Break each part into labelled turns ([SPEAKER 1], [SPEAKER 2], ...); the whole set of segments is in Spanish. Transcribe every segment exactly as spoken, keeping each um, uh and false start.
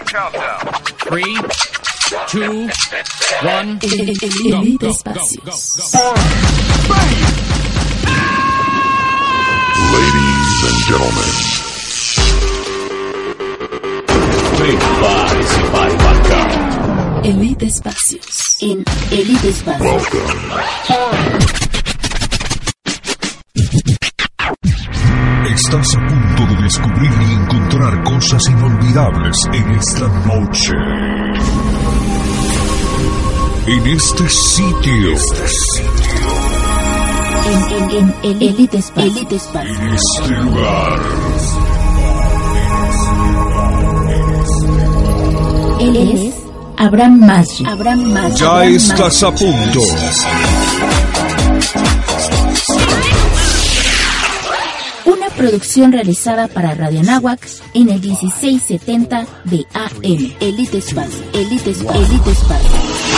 [SPEAKER 1] Three, two, one.
[SPEAKER 2] Elite Espacios.
[SPEAKER 3] Ladies and gentlemen. Big bodies y body vodka.
[SPEAKER 2] Elite Espacios. En Elite Espacios.
[SPEAKER 3] Estás a punto de descubrir y encontrar cosas inolvidables en esta noche. En este sitio.
[SPEAKER 2] Este sitio. En, en, en el Elite Espacios. Elite Espacios.
[SPEAKER 3] En este lugar.
[SPEAKER 2] Él es Abraham Masri. Abraham Masri.
[SPEAKER 3] Ya
[SPEAKER 2] Abraham
[SPEAKER 3] estás
[SPEAKER 2] Masri.
[SPEAKER 3] a punto.
[SPEAKER 2] Una producción realizada para Radio Anáhuac en el dieciséis setenta de A M. Elite Espacio. Elite Espacio. Elite Espacio.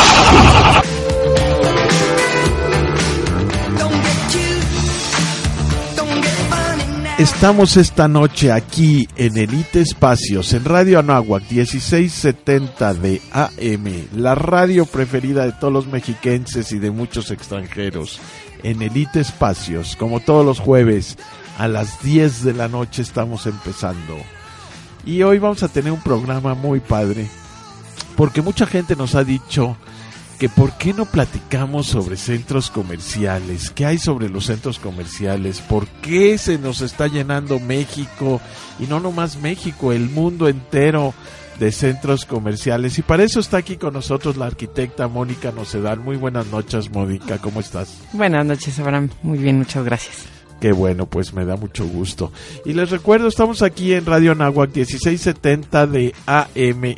[SPEAKER 4] Estamos esta noche aquí en Elite Espacios, en Radio Anáhuac, dieciséis setenta de A M, la radio preferida de todos los mexiquenses y de muchos extranjeros. En Elite Espacios, como todos los jueves, a las diez de la noche estamos empezando. Y hoy vamos a tener un programa muy padre, porque mucha gente nos ha dicho que por qué no platicamos sobre centros comerciales, qué hay sobre los centros comerciales, por qué se nos está llenando México, y no nomás México, el mundo entero de centros comerciales. Y para eso está aquí con nosotros la arquitecta Mónica Nocedal. Muy buenas noches, Mónica, ¿cómo estás?
[SPEAKER 5] Buenas noches, Abraham, muy bien, muchas gracias.
[SPEAKER 4] Qué bueno, pues me da mucho gusto. Y les recuerdo, estamos aquí en Radio Anáhuac, dieciséis setenta de A M,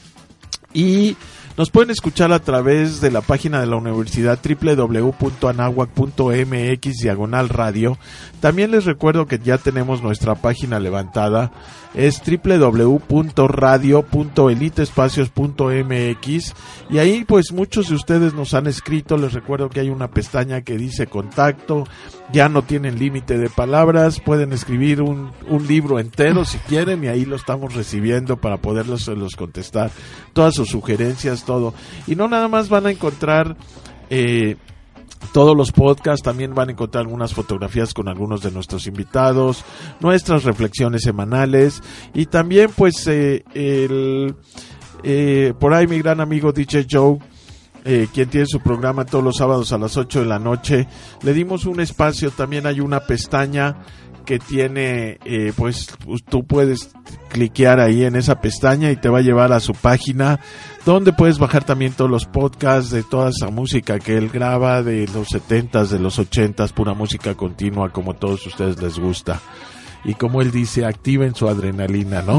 [SPEAKER 4] y nos pueden escuchar a través de la página de la universidad doble u doble u doble u punto anáhuac punto m x diagonal radio. También les recuerdo que ya tenemos nuestra página levantada, es doble u doble u doble u punto radio punto elite espacios punto m x, y ahí pues muchos de ustedes nos han escrito. Les recuerdo que hay una pestaña que dice contacto, ya no tienen límite de palabras, pueden escribir un, un libro entero si quieren, y ahí lo estamos recibiendo para poderlos los contestar, todas sus sugerencias, todo. Y no nada más van a encontrar eh, todos los podcasts, también van a encontrar algunas fotografías con algunos de nuestros invitados, nuestras reflexiones semanales, y también pues eh, el eh, por ahí mi gran amigo D J Joe, eh, quien tiene su programa todos los sábados a las ocho de la noche, le dimos un espacio. También hay una pestaña que tiene, eh, pues tú puedes cliquear ahí en esa pestaña y te va a llevar a su página, donde puedes bajar también todos los podcasts de toda esa música que él graba, de los setentas, de los ochentas, pura música continua, como a todos ustedes les gusta. Y como él dice, activen su adrenalina, ¿no?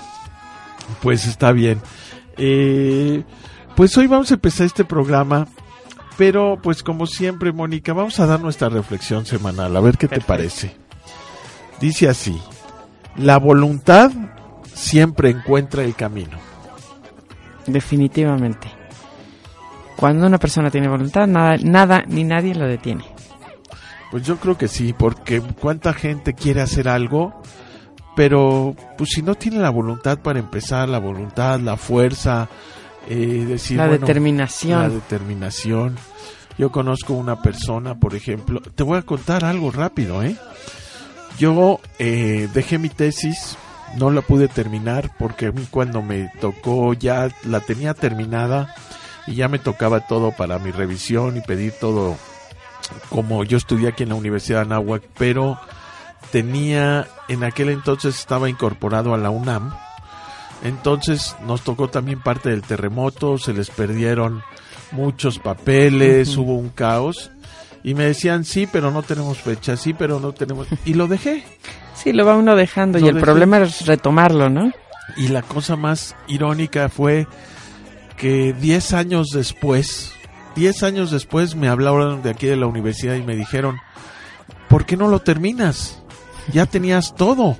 [SPEAKER 4] Pues está bien. Eh, pues hoy vamos a empezar este programa, pero pues como siempre, Mónica, vamos a dar nuestra reflexión semanal, a ver qué te parece. Dice así: la voluntad siempre encuentra el camino.
[SPEAKER 5] Definitivamente. Cuando una persona tiene voluntad, nada, nada ni nadie lo detiene.
[SPEAKER 4] Pues yo creo que sí, porque cuánta gente quiere hacer algo, pero pues si no tiene la voluntad para empezar, la voluntad, la fuerza, eh, decir,
[SPEAKER 5] la
[SPEAKER 4] bueno,
[SPEAKER 5] determinación.
[SPEAKER 4] La determinación. Yo conozco una persona, por ejemplo, te voy a contar algo rápido, ¿eh? Yo eh, dejé mi tesis, no la pude terminar porque a mí cuando me tocó ya la tenía terminada y ya me tocaba todo para mi revisión y pedir todo, como yo estudié aquí en la Universidad de Anáhuac, pero tenía, en aquel entonces estaba incorporado a la UNAM, entonces nos tocó también parte del terremoto, se les perdieron muchos papeles, uh-huh. Hubo un caos. Y me decían, sí, pero no tenemos fecha, sí, pero no tenemos... Y lo dejé.
[SPEAKER 5] Sí, lo va uno dejando, lo y el dejé. Problema es retomarlo, ¿no?
[SPEAKER 4] Y la cosa más irónica fue que diez años después, diez años después me hablaron de aquí de la universidad y me dijeron, ¿por qué no lo terminas? Ya tenías todo.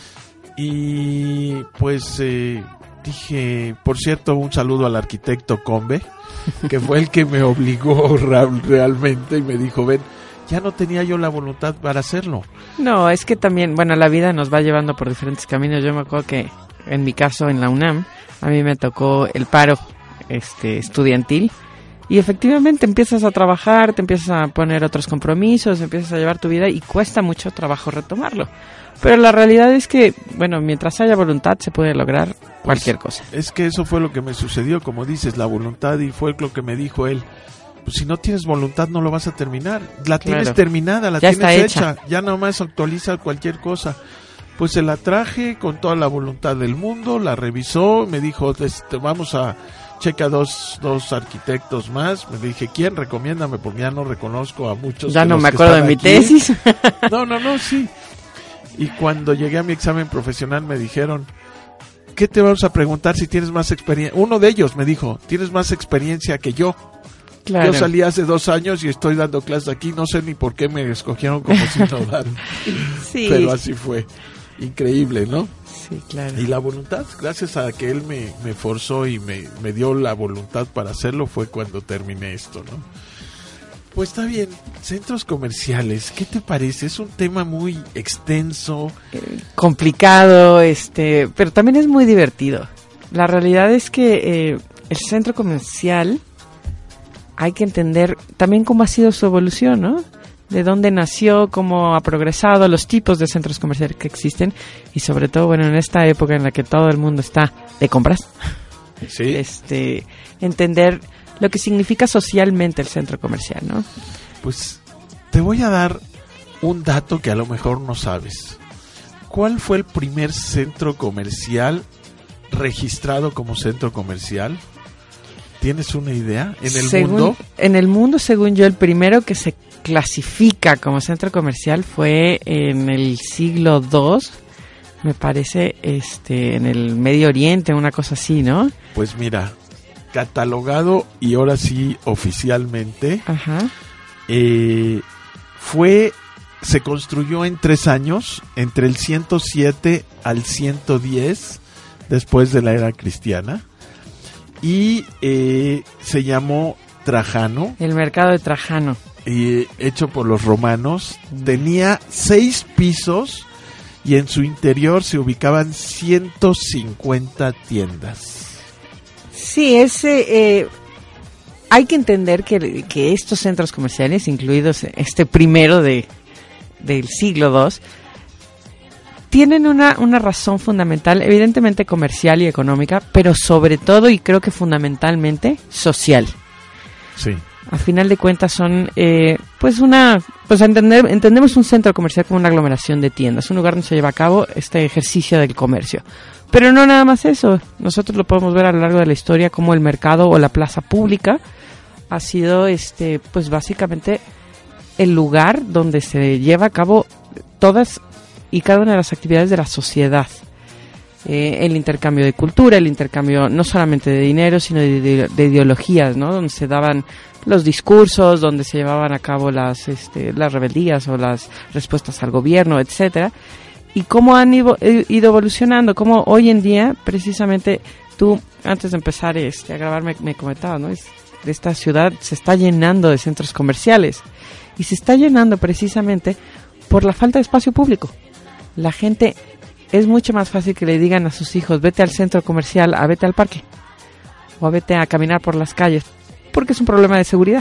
[SPEAKER 4] Y pues eh, dije, por cierto, un saludo al arquitecto Combe, que fue el que me obligó realmente y me dijo, ven, ya no tenía yo la voluntad para hacerlo.
[SPEAKER 5] No, es que también, bueno, la vida nos va llevando por diferentes caminos. Yo me acuerdo que en mi caso en la UNAM, a mí me tocó el paro este estudiantil. Y efectivamente empiezas a trabajar, te empiezas a poner otros compromisos, empiezas a llevar tu vida y cuesta mucho trabajo retomarlo. Pero la realidad es que, bueno, mientras haya voluntad se puede lograr cualquier
[SPEAKER 4] pues,
[SPEAKER 5] cosa.
[SPEAKER 4] Es que eso fue lo que me sucedió, como dices, la voluntad, y fue lo que me dijo él. Pues si no tienes voluntad no lo vas a terminar. La tienes
[SPEAKER 5] Claro.
[SPEAKER 4] terminada, la
[SPEAKER 5] Ya
[SPEAKER 4] tienes
[SPEAKER 5] está
[SPEAKER 4] hecha.
[SPEAKER 5] hecha.
[SPEAKER 4] Ya nomás actualiza cualquier cosa. Pues se la traje con toda la voluntad del mundo, la revisó, me dijo, este, vamos a... checa dos, dos arquitectos más. Me dije, ¿quién? Recomiéndame, porque ya no reconozco a muchos.
[SPEAKER 5] Ya
[SPEAKER 4] de
[SPEAKER 5] no
[SPEAKER 4] los
[SPEAKER 5] me
[SPEAKER 4] que
[SPEAKER 5] acuerdo de
[SPEAKER 4] están
[SPEAKER 5] mi
[SPEAKER 4] aquí.
[SPEAKER 5] tesis.
[SPEAKER 4] No, no, no, sí. Y cuando llegué a mi examen profesional me dijeron, ¿qué te vamos a preguntar si tienes más experiencia? Uno de ellos me dijo, tienes más experiencia que yo.
[SPEAKER 5] Claro.
[SPEAKER 4] Yo salí hace dos años y estoy dando clases aquí. No sé ni por qué me escogieron como sinodal.
[SPEAKER 5] Sí.
[SPEAKER 4] Pero así fue. Increíble, ¿no?
[SPEAKER 5] Sí, claro.
[SPEAKER 4] Y la voluntad, gracias a que él me, me forzó y me, me dio la voluntad para hacerlo, fue cuando terminé esto, ¿no? Pues está bien, centros comerciales, ¿qué te parece? Es un tema muy extenso.
[SPEAKER 5] Eh, complicado, este, pero también es muy divertido. La realidad es que eh, el centro comercial hay que entender también cómo ha sido su evolución, ¿no? De dónde nació, cómo ha progresado, los tipos de centros comerciales que existen y sobre todo, bueno, en esta época en la que todo el mundo está de compras,
[SPEAKER 4] Sí.
[SPEAKER 5] este, entender lo que significa socialmente el centro comercial, ¿no?
[SPEAKER 4] Pues te voy a dar un dato que a lo mejor no sabes. ¿Cuál fue el primer centro comercial registrado como centro comercial? ¿Tienes una idea? ¿En el
[SPEAKER 5] Según-
[SPEAKER 4] mundo?
[SPEAKER 5] En el mundo, según yo, el primero que se clasifica como centro comercial fue en el siglo segundo, me parece, este, en el Medio Oriente, una cosa así, ¿no?
[SPEAKER 4] Pues mira, catalogado y ahora sí oficialmente,
[SPEAKER 5] Ajá.
[SPEAKER 4] eh, fue, se construyó en tres años, entre el ciento siete al ciento diez, después de la era cristiana, y eh, se llamó Trajano,
[SPEAKER 5] El mercado de Trajano.
[SPEAKER 4] eh, hecho por los romanos. Tenía seis pisos y en su interior se ubicaban ciento cincuenta tiendas.
[SPEAKER 5] Sí, ese, eh, hay que entender que, que estos centros comerciales, incluidos este primero de del siglo segundo, tienen una, una razón fundamental, evidentemente comercial y económica, pero sobre todo, y creo que fundamentalmente, social.
[SPEAKER 4] Sí.
[SPEAKER 5] A final de cuentas son, eh, pues una, pues entender, entendemos un centro comercial como una aglomeración de tiendas, un lugar donde se lleva a cabo este ejercicio del comercio. Pero no nada más eso, nosotros lo podemos ver a lo largo de la historia como el mercado o la plaza pública ha sido, este, pues básicamente el lugar donde se lleva a cabo todas y cada una de las actividades de la sociedad. Eh, el intercambio de cultura, el intercambio no solamente de dinero, sino de, de, de ideologías, ¿no? Donde se daban los discursos, donde se llevaban a cabo las, este, las rebeldías o las respuestas al gobierno, etcétera. Y cómo han ido, ido evolucionando, cómo hoy en día, precisamente, tú, antes de empezar este, a grabar, me, me comentabas, ¿no? Es, de esta ciudad se está llenando de centros comerciales. Y se está llenando precisamente por la falta de espacio público. La gente, es mucho más fácil que le digan a sus hijos, vete al centro comercial, a vete al parque, o a vete a caminar por las calles, porque es un problema de seguridad.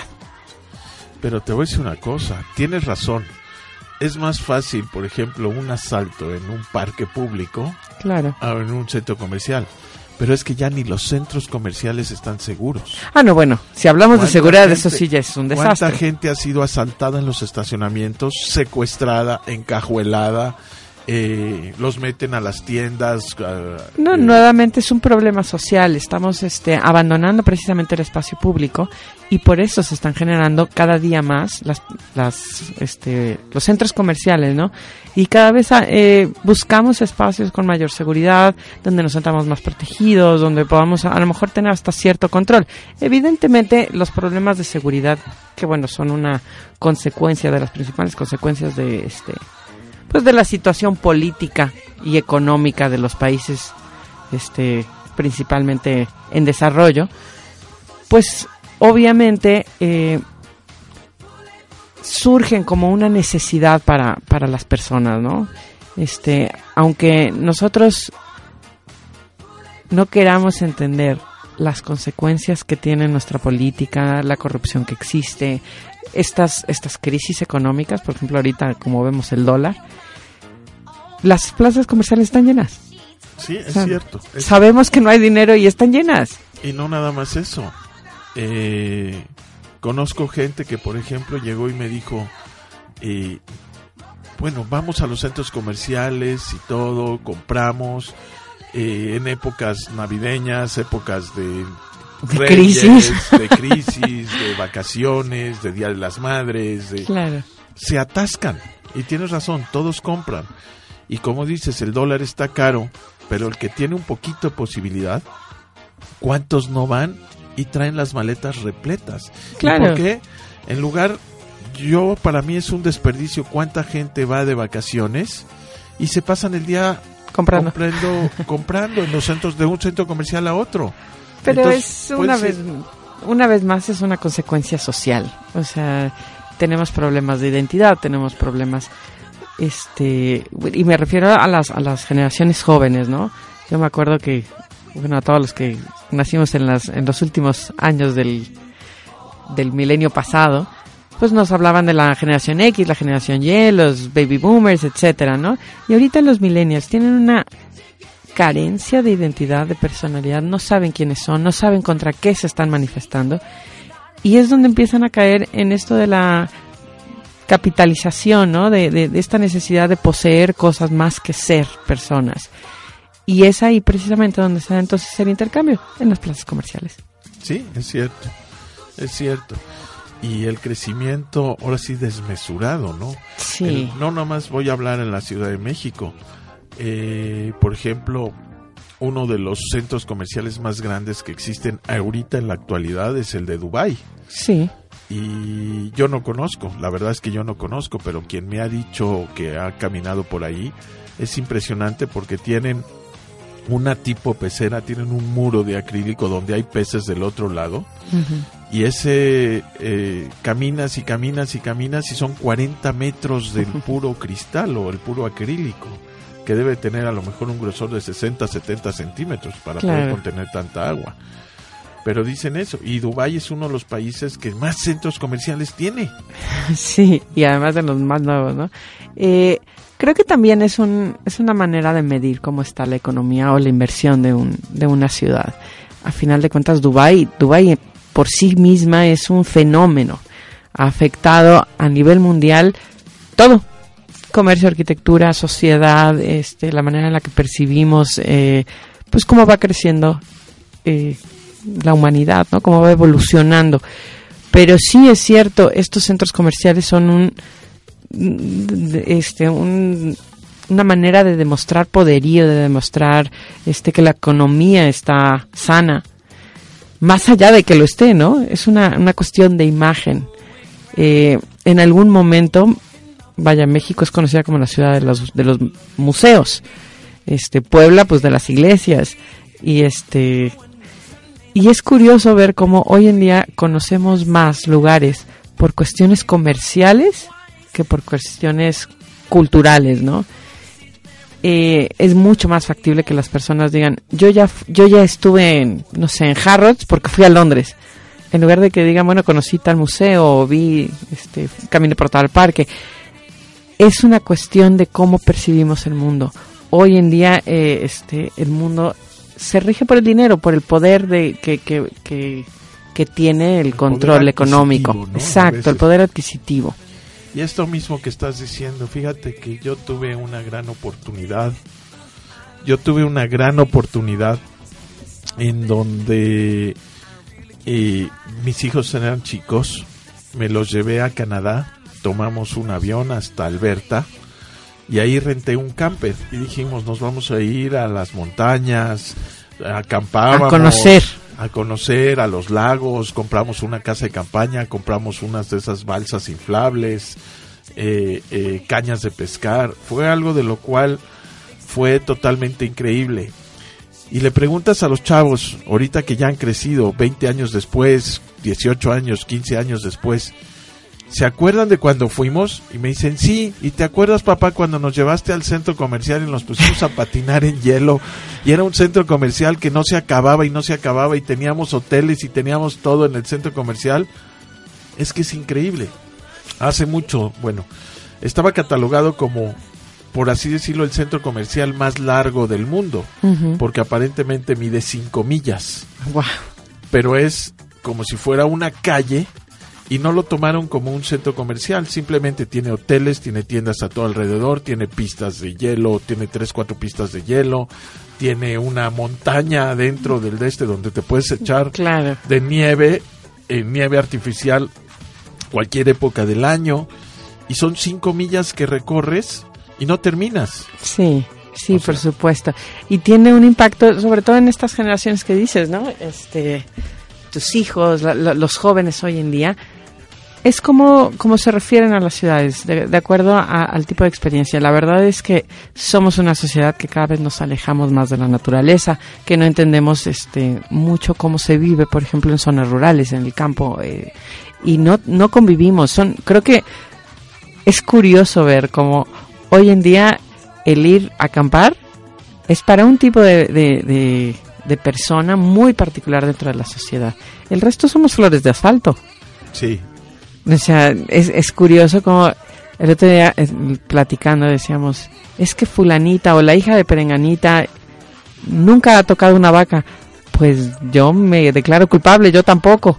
[SPEAKER 4] Pero te voy a decir una cosa, tienes razón. Es más fácil, por ejemplo, un asalto en un parque público
[SPEAKER 5] Claro.
[SPEAKER 4] a en un centro comercial. Pero es que ya ni los centros comerciales están seguros.
[SPEAKER 5] Ah, no, bueno, si hablamos de
[SPEAKER 4] ¿Cuánta
[SPEAKER 5] seguridad,
[SPEAKER 4] gente-
[SPEAKER 5] eso sí ya es un
[SPEAKER 4] ¿Cuánta
[SPEAKER 5] desastre.
[SPEAKER 4] gente ha sido asaltada en los estacionamientos, secuestrada, encajuelada? Eh, los meten a las tiendas. Uh,
[SPEAKER 5] No,
[SPEAKER 4] eh,
[SPEAKER 5] nuevamente es un problema social. Estamos este, abandonando precisamente el espacio público y por eso se están generando cada día más las, las, este, los centros comerciales, ¿no? Y cada vez eh, buscamos espacios con mayor seguridad, donde nos sentamos más protegidos, donde podamos a, a lo mejor tener hasta cierto control. Evidentemente, los problemas de seguridad, que bueno, son una consecuencia de las principales consecuencias de este pues de la situación política y económica de los países este principalmente en desarrollo, pues obviamente eh, surgen como una necesidad para, para las personas, ¿no? Este, aunque nosotros no queramos entender las consecuencias que tiene nuestra política, la corrupción que existe, estas, estas crisis económicas, por ejemplo, ahorita como vemos el dólar, las plazas comerciales están llenas.
[SPEAKER 4] Sí, es
[SPEAKER 5] o sea,
[SPEAKER 4] cierto. Es
[SPEAKER 5] sabemos que no hay dinero y están llenas.
[SPEAKER 4] Y no nada más eso. Eh, conozco gente que, por ejemplo, llegó y me dijo, eh, bueno, vamos a los centros comerciales y todo, compramos eh, en épocas navideñas, épocas de,
[SPEAKER 5] de
[SPEAKER 4] reyes,
[SPEAKER 5] crisis,
[SPEAKER 4] de crisis, de vacaciones, de Día de las Madres. De,
[SPEAKER 5] claro.
[SPEAKER 4] Se atascan. Y tienes razón, todos compran. Y como dices, el dólar está caro, pero el que tiene un poquito de posibilidad, ¿cuántos no van y traen las maletas repletas?
[SPEAKER 5] Claro.
[SPEAKER 4] ¿Y por qué? En lugar, yo para mí es un desperdicio cuánta gente va de vacaciones y se pasan el día
[SPEAKER 5] comprando,
[SPEAKER 4] comprando, comprando en los centros, de un centro comercial a otro.
[SPEAKER 5] Pero
[SPEAKER 4] Entonces,
[SPEAKER 5] es una
[SPEAKER 4] pues,
[SPEAKER 5] vez, una vez más es una consecuencia social. O sea, tenemos problemas de identidad, tenemos problemas, este, y me refiero a las a las generaciones jóvenes, ¿no? Yo me acuerdo que, bueno, a todos los que nacimos en las en los últimos años del del milenio pasado, pues nos hablaban de la generación X, la generación Y, los baby boomers, etcétera, ¿no? Y ahorita los millennials tienen una carencia de identidad, de personalidad, no saben quiénes son, no saben contra qué se están manifestando, y es donde empiezan a caer en esto de la capitalización, ¿no? De, de, de esta necesidad de poseer cosas más que ser personas. Y es ahí precisamente donde se da entonces el intercambio, en las plazas comerciales.
[SPEAKER 4] Sí, es cierto, es cierto. Y el crecimiento, ahora sí, desmesurado, ¿no?
[SPEAKER 5] Sí.
[SPEAKER 4] El, no nomás voy a hablar en la Ciudad de México. Eh, por ejemplo, uno de los centros comerciales más grandes que existen ahorita en la actualidad es el de Dubái.
[SPEAKER 5] Sí.
[SPEAKER 4] Y yo no conozco, la verdad es que yo no conozco, pero quien me ha dicho que ha caminado por ahí, es impresionante porque tienen una tipo pecera, tienen un muro de acrílico donde hay peces del otro lado, uh-huh. y ese eh, caminas y caminas y caminas y son cuarenta metros del puro cristal o el puro acrílico, que debe tener a lo mejor un grosor de sesenta, setenta centímetros para claro. poder contener tanta agua. Pero dicen eso, y Dubái es uno de los países que más centros comerciales tiene.
[SPEAKER 5] Sí, y además de los más nuevos, ¿no? Eh, creo que también es un es una manera de medir cómo está la economía o la inversión de un de una ciudad. A final de cuentas, Dubái, Dubái por sí misma es un fenómeno. Ha afectado a nivel mundial todo. Comercio, arquitectura, sociedad, este, la manera en la que percibimos, eh, pues cómo va creciendo eh, la humanidad, ¿no? Cómo va evolucionando. Pero sí es cierto, estos centros comerciales son un, este, un, una manera de demostrar poderío, de demostrar, este, que la economía está sana, más allá de que lo esté, ¿no? Es una, una cuestión de imagen. Eh, en algún momento, vaya, México es conocida como la ciudad de los, de los museos, este, Puebla, pues de las iglesias, y este, y es curioso ver cómo hoy en día conocemos más lugares por cuestiones comerciales que por cuestiones culturales, ¿no? Eh, es mucho más factible que las personas digan, yo ya, yo ya estuve en, no sé, en Harrods porque fui a Londres, en lugar de que digan, bueno, conocí tal museo, o vi, este, caminé por tal parque. Es una cuestión de cómo percibimos el mundo. Hoy en día, eh, este, el mundo se rige por el dinero, por el poder de que que que, que tiene el, el control económico, ¿no? Exacto, el poder adquisitivo.
[SPEAKER 4] Y esto mismo que estás diciendo, fíjate que yo tuve una gran oportunidad. Yo tuve una gran oportunidad en donde eh, mis hijos eran chicos, me los llevé a Canadá. Tomamos un avión hasta Alberta y ahí renté un camper y dijimos, nos vamos a ir a las montañas, acampábamos,
[SPEAKER 5] a conocer,
[SPEAKER 4] a conocer a los lagos, compramos una casa de campaña, compramos unas de esas balsas inflables, eh, eh, cañas de pescar. Fue algo de lo cual fue totalmente increíble. Y le preguntas a los chavos, ahorita que ya han crecido, veinte años después, dieciocho años, quince años después, ¿se acuerdan de cuando fuimos? Y me dicen, sí. ¿Y te acuerdas, papá, cuando nos llevaste al centro comercial y nos pusimos a patinar en hielo? Y era un centro comercial que no se acababa y no se acababa y teníamos hoteles y teníamos todo en el centro comercial. Es que es increíble. Hace mucho, bueno, estaba catalogado como, por así decirlo, el centro comercial más largo del mundo, uh-huh. porque aparentemente mide cinco millas.
[SPEAKER 5] Wow.
[SPEAKER 4] Pero es como si fuera una calle y no lo tomaron como un centro comercial, simplemente tiene hoteles, tiene tiendas a todo alrededor, tiene pistas de hielo, tiene tres, cuatro pistas de hielo, tiene una montaña dentro del de este donde te puedes echar
[SPEAKER 5] claro.
[SPEAKER 4] de nieve, eh, nieve artificial, cualquier época del año, y son cinco millas que recorres y no terminas.
[SPEAKER 5] Sí, sí,
[SPEAKER 4] o sea,
[SPEAKER 5] por supuesto. Y tiene un impacto, sobre todo en estas generaciones que dices, ¿no? Este, tus hijos, la, la, los jóvenes hoy en día, es como, como se refieren a las ciudades, de, de acuerdo a, al tipo de experiencia. La verdad es que somos una sociedad que cada vez nos alejamos más de la naturaleza, que no entendemos este mucho cómo se vive, por ejemplo, en zonas rurales, en el campo, eh, y no, no convivimos. Son, creo que es curioso ver cómo hoy en día el ir a acampar es para un tipo de, de, de, de persona muy particular dentro de la sociedad. El resto somos flores de asfalto.
[SPEAKER 4] Sí.
[SPEAKER 5] O sea, es, es curioso como el otro día eh, platicando decíamos, es que fulanita o la hija de perenganita nunca ha tocado una vaca. Pues yo me declaro culpable, yo tampoco.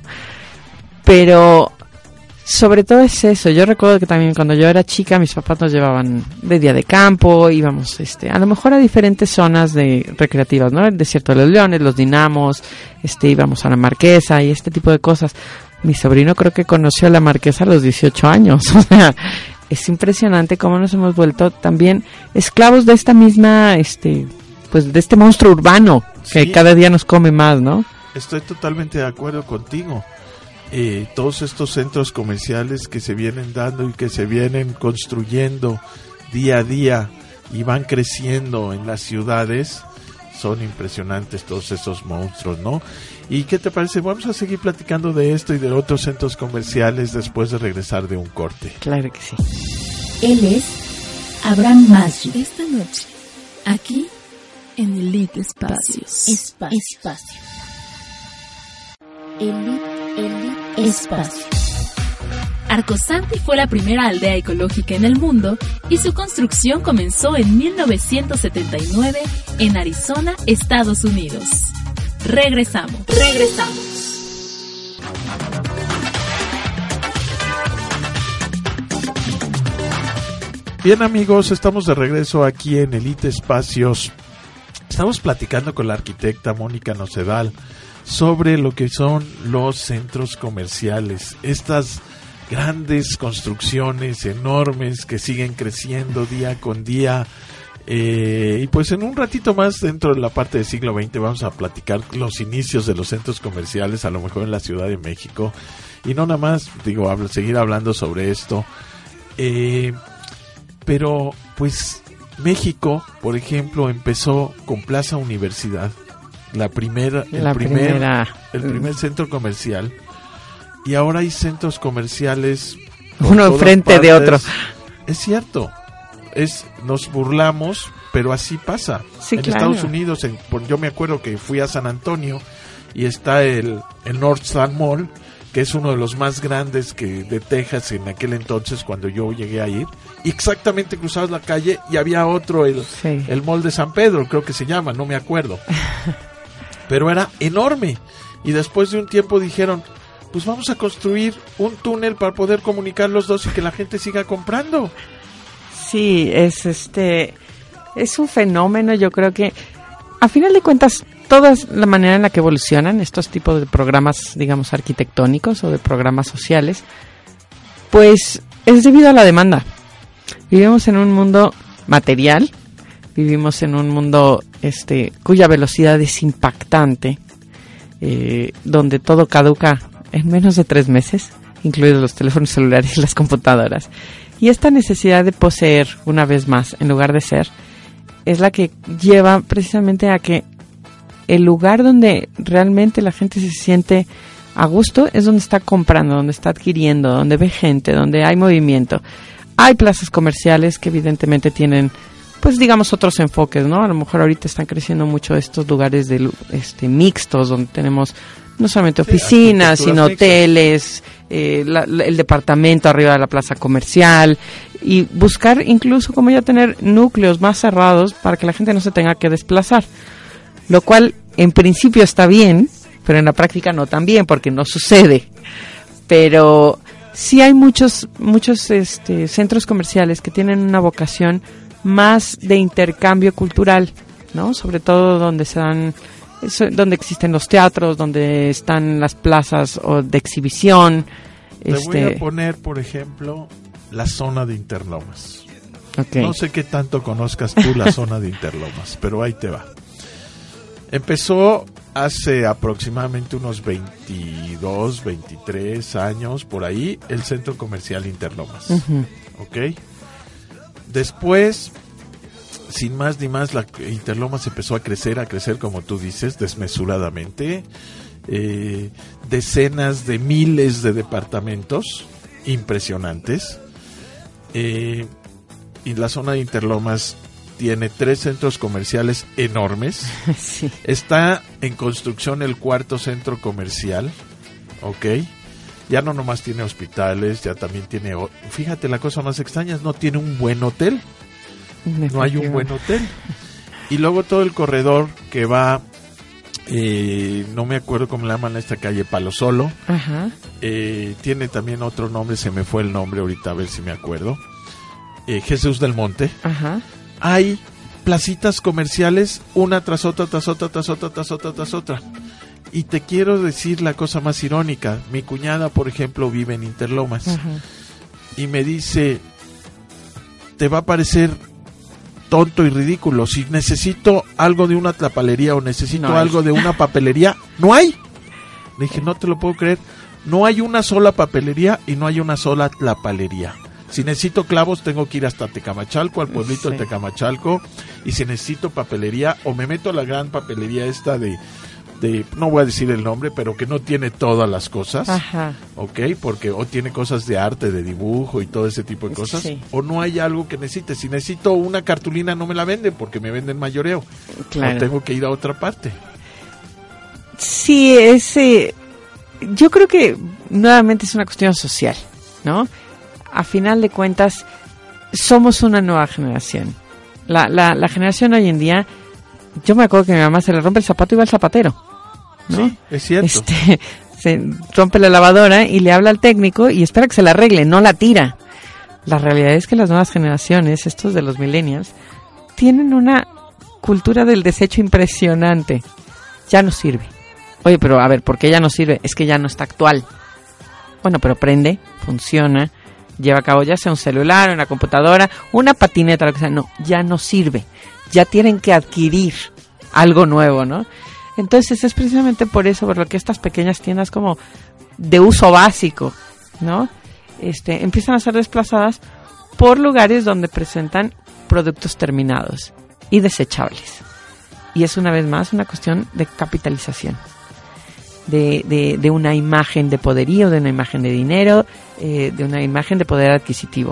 [SPEAKER 5] Pero sobre todo es eso. Yo recuerdo que también cuando yo era chica mis papás nos llevaban de día de campo, íbamos este a lo mejor a diferentes zonas de recreativas, ¿no? El desierto de los leones, los dinamos, este íbamos a la Marquesa y este tipo de cosas. Mi sobrino creo que conoció a la Marquesa a los dieciocho años. O sea, es impresionante cómo nos hemos vuelto también esclavos de esta misma, este, pues de este monstruo urbano que sí, cada día nos come más, ¿no?
[SPEAKER 4] Estoy totalmente de acuerdo contigo. Eh, todos estos centros comerciales que se vienen dando y que se vienen construyendo día a día y van creciendo en las ciudades, son impresionantes todos esos monstruos, ¿no? ¿Y qué te parece? Vamos a seguir platicando de esto y de otros centros comerciales después de regresar de un corte.
[SPEAKER 5] Claro que sí.
[SPEAKER 2] Él es Abraham Masri. Esta noche, aquí
[SPEAKER 6] en Elite Espacios.
[SPEAKER 2] Espacio. Espacio. Elite, Elite Espacio.
[SPEAKER 6] Arcosanti fue la primera aldea ecológica en el mundo y su construcción comenzó en mil novecientos setenta y nueve en Arizona, Estados Unidos. Regresamos. Regresamos.
[SPEAKER 4] Bien, amigos, estamos de regreso aquí en Elite Espacios. Estamos platicando con la arquitecta Mónica Nocedal sobre lo que son los centros comerciales, estas grandes construcciones enormes que siguen creciendo día con día. Eh, y pues en un ratito más, dentro de la parte del siglo veinte, vamos a platicar los inicios de los centros comerciales, a lo mejor en la Ciudad de México. Y no nada más, digo, hablo, seguir hablando sobre esto. Eh, pero, pues, México, por ejemplo, empezó con Plaza Universidad, la primera, el
[SPEAKER 5] la
[SPEAKER 4] primer,
[SPEAKER 5] primera.
[SPEAKER 4] el primer centro comercial. Y ahora hay centros comerciales
[SPEAKER 5] uno enfrente partes. de otro.
[SPEAKER 4] Es cierto. Es, nos burlamos, pero así pasa.
[SPEAKER 5] Sí,
[SPEAKER 4] en
[SPEAKER 5] claro.
[SPEAKER 4] Estados Unidos, en, yo me acuerdo que fui a San Antonio y está el, el North Star Mall, que es uno de los más grandes que de Texas en aquel entonces cuando yo llegué a ir. Y exactamente cruzabas la calle y había otro, el,
[SPEAKER 5] sí.
[SPEAKER 4] el Mall de San Pedro, creo que se llama, no me acuerdo. Pero era enorme. Y después de un tiempo dijeron, pues vamos a construir un túnel para poder comunicar los dos y que la gente siga comprando.
[SPEAKER 5] Sí, es este es un fenómeno. Yo creo que a final de cuentas toda la manera en la que evolucionan estos tipos de programas, digamos, arquitectónicos o de programas sociales, pues es debido a la demanda. Vivimos en un mundo material, vivimos en un mundo este cuya velocidad es impactante, eh, donde todo caduca en menos de tres meses, incluidos los teléfonos celulares y las computadoras. Y esta necesidad de poseer una vez más, en lugar de ser, es la que lleva precisamente a que el lugar donde realmente la gente se siente a gusto es donde está comprando, donde está adquiriendo, donde ve gente, donde hay movimiento. Hay plazas comerciales que evidentemente tienen, pues digamos, otros enfoques, ¿no? A lo mejor ahorita están creciendo mucho estos lugares de este mixtos, donde tenemos no solamente oficinas, sí, sino hoteles, eh, la, la, el departamento arriba de la plaza comercial, y buscar incluso como ya tener núcleos más cerrados para que la gente no se tenga que desplazar, lo cual en principio está bien, pero en la práctica no tan bien, porque no sucede. Pero sí hay muchos muchos este, centros comerciales que tienen una vocación más de intercambio cultural, ¿no? Sobre todo donde se dan, donde existen los teatros, donde están las plazas o de exhibición.
[SPEAKER 4] Te
[SPEAKER 5] este...
[SPEAKER 4] voy a poner, por ejemplo, la zona de Interlomas.
[SPEAKER 5] Okay.
[SPEAKER 4] No sé qué tanto conozcas tú la zona de Interlomas, pero ahí te va. Empezó hace aproximadamente unos veintidós, veintitrés años, por ahí, el centro comercial Interlomas.
[SPEAKER 5] Uh-huh.
[SPEAKER 4] ¿Ok? Después, sin más ni más, la Interlomas empezó a crecer, a crecer, como tú dices, desmesuradamente. Eh, decenas de miles de departamentos impresionantes. Eh, y la zona de Interlomas tiene tres centros comerciales enormes.
[SPEAKER 5] Sí.
[SPEAKER 4] Está en construcción el cuarto centro comercial, ¿ok? Ya no nomás tiene hospitales, ya también tiene... Fíjate, la cosa más extraña es no tiene un buen hotel. No hay un buen hotel. Y luego todo el corredor que va... Eh, no me acuerdo cómo le llaman a esta calle, Palo Solo.
[SPEAKER 5] Ajá.
[SPEAKER 4] Eh, tiene también otro nombre, se me fue el nombre ahorita, a ver si me acuerdo. Eh, Jesús del Monte.
[SPEAKER 5] Ajá.
[SPEAKER 4] Hay placitas comerciales, una tras otra, tras otra, tras otra, tras otra, tras otra. Y te quiero decir la cosa más irónica. Mi cuñada, por ejemplo, vive en Interlomas.
[SPEAKER 5] Ajá.
[SPEAKER 4] Y me dice, te va a parecer tonto y ridículo, si necesito algo de una tlapalería o necesito
[SPEAKER 5] no
[SPEAKER 4] algo de una papelería, no hay. Le dije, no te lo puedo creer. No hay una sola papelería y no hay una sola tlapalería. Si necesito clavos, tengo que ir hasta Tecamachalco, al pueblito sí. de Tecamachalco. Y si necesito papelería, o me meto a la gran papelería esta de, de, no voy a decir el nombre, pero que no tiene todas las cosas.
[SPEAKER 5] Ajá.
[SPEAKER 4] ¿Ok? Porque o tiene cosas de arte, de dibujo y todo ese tipo de cosas. Sí. O no hay algo que necesite. Si necesito una cartulina, no me la venden porque me venden mayoreo.
[SPEAKER 5] Claro.
[SPEAKER 4] O tengo que ir a otra parte.
[SPEAKER 5] Sí, ese... Yo creo que nuevamente es una cuestión social, ¿no? A final de cuentas, somos una nueva generación. La, la, la generación hoy en día, yo me acuerdo que mi mamá se le rompe el zapato y va al zapatero, ¿no?
[SPEAKER 4] Sí, es cierto.
[SPEAKER 5] Este, se rompe la lavadora y le habla al técnico y espera que se la arregle, no la tira. La realidad es que las nuevas generaciones, estos de los millennials, tienen una cultura del desecho impresionante. Ya no sirve. Oye, pero a ver, ¿por qué ya no sirve? Es que ya no está actual. Bueno, pero prende, funciona, lleva a cabo ya sea un celular, una computadora, una patineta, lo que sea. No, ya no sirve. Ya tienen que adquirir algo nuevo, ¿no? Entonces es precisamente por eso, por lo que estas pequeñas tiendas como de uso básico, ¿no? Este, empiezan a ser desplazadas por lugares donde presentan productos terminados y desechables. Y es una vez más una cuestión de capitalización. De, de, de una imagen de poderío, de una imagen de dinero, eh, de una imagen de poder adquisitivo.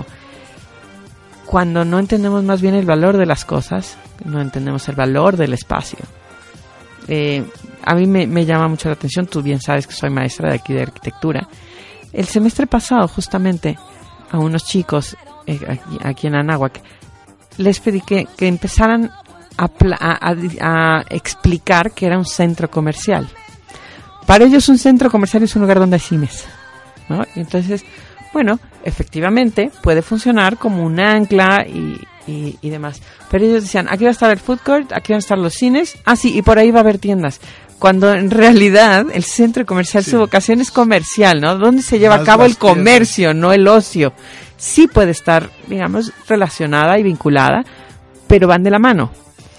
[SPEAKER 5] Cuando no entendemos más bien el valor de las cosas, no entendemos el valor del espacio. Eh, a mí me, me llama mucho la atención, tú bien sabes que soy maestra de aquí de arquitectura. El semestre pasado, justamente, a unos chicos eh, aquí, aquí en Anáhuac, les pedí que, que empezaran a, a, a, a explicar que era un centro comercial. Para ellos un centro comercial es un lugar donde hay cines, ¿no? Entonces, bueno, efectivamente puede funcionar como un ancla y, y, y demás. Pero ellos decían, aquí va a estar el food court, aquí van a estar los cines, ah sí, y por ahí va a haber tiendas. Cuando en realidad el centro comercial, sí, su vocación es comercial, ¿no? ¿Dónde se lleva a cabo el comercio, no el ocio? Sí puede estar, digamos, relacionada y vinculada, pero van de la mano.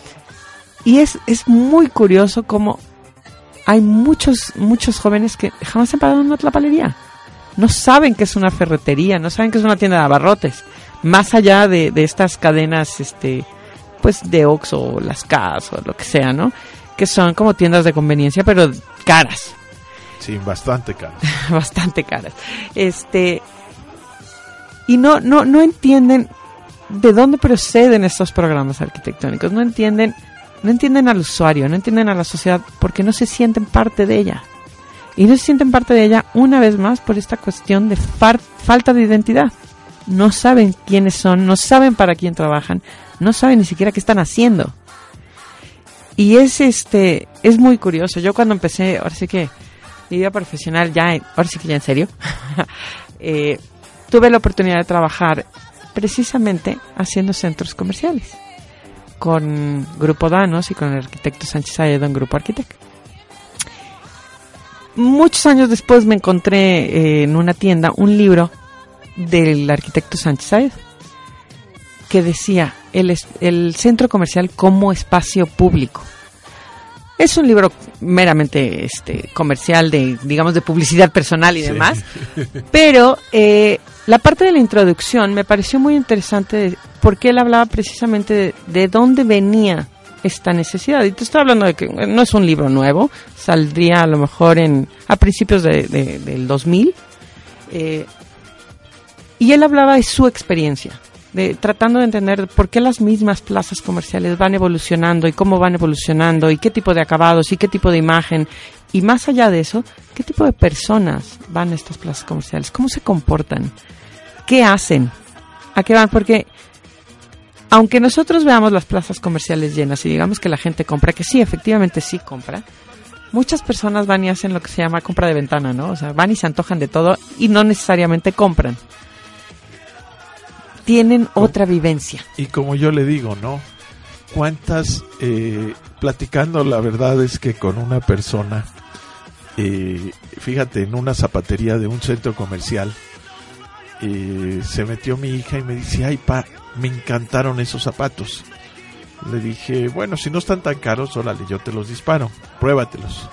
[SPEAKER 5] Y es, es muy curioso cómo hay muchos muchos jóvenes que jamás han parado en una tlapalería. No saben que es una ferretería, no saben que es una tienda de abarrotes. Más allá de, de estas cadenas, este, pues de Oxxo o Las Cas o lo que sea, ¿no? Que son como tiendas de conveniencia, pero caras.
[SPEAKER 4] Sí, bastante caras.
[SPEAKER 5] Bastante caras. Este, y no, no, no entienden de dónde proceden estos programas arquitectónicos, no entienden, no entienden al usuario, no entienden a la sociedad, porque no se sienten parte de ella. Y no se sienten parte de ella, una vez más, por esta cuestión de far- falta de identidad. No saben quiénes son, no saben para quién trabajan, no saben ni siquiera qué están haciendo. Y es este, es muy curioso. Yo cuando empecé, ahora sí que mi vida profesional, ya, ahora sí que ya en serio, eh, tuve la oportunidad de trabajar precisamente haciendo centros comerciales con Grupo Danos y con el arquitecto Sánchez Saedo en Grupo Arquitect. Muchos años después me encontré eh, en una tienda un libro del arquitecto Sánchez Saedo que decía el, es, el centro comercial como espacio público. Es un libro meramente este comercial, de digamos de publicidad personal y sí. demás, pero eh, la parte de la introducción me pareció muy interesante de, porque él hablaba precisamente de, de dónde venía esta necesidad. Y te estoy hablando de que no es un libro nuevo, saldría a lo mejor en a principios de, de, del dos mil, eh, y él hablaba de su experiencia, de tratando de entender por qué las mismas plazas comerciales van evolucionando y cómo van evolucionando y qué tipo de acabados y qué tipo de imagen, y más allá de eso, qué tipo de personas van a estas plazas comerciales, cómo se comportan, qué hacen, a qué van, porque aunque nosotros veamos las plazas comerciales llenas y digamos que la gente compra, que sí, efectivamente sí compra, muchas personas van y hacen lo que se llama compra de ventana, ¿no? O sea, van y se antojan de todo y no necesariamente compran. Tienen otra vivencia.
[SPEAKER 4] Y como yo le digo, ¿no? ¿Cuántas, eh, platicando la verdad es que con una persona, eh, fíjate, en una zapatería de un centro comercial, eh, se metió mi hija y me dice, ay pa, me encantaron esos zapatos. Le dije, bueno, si no están tan caros, órale, yo te los disparo, pruébatelos.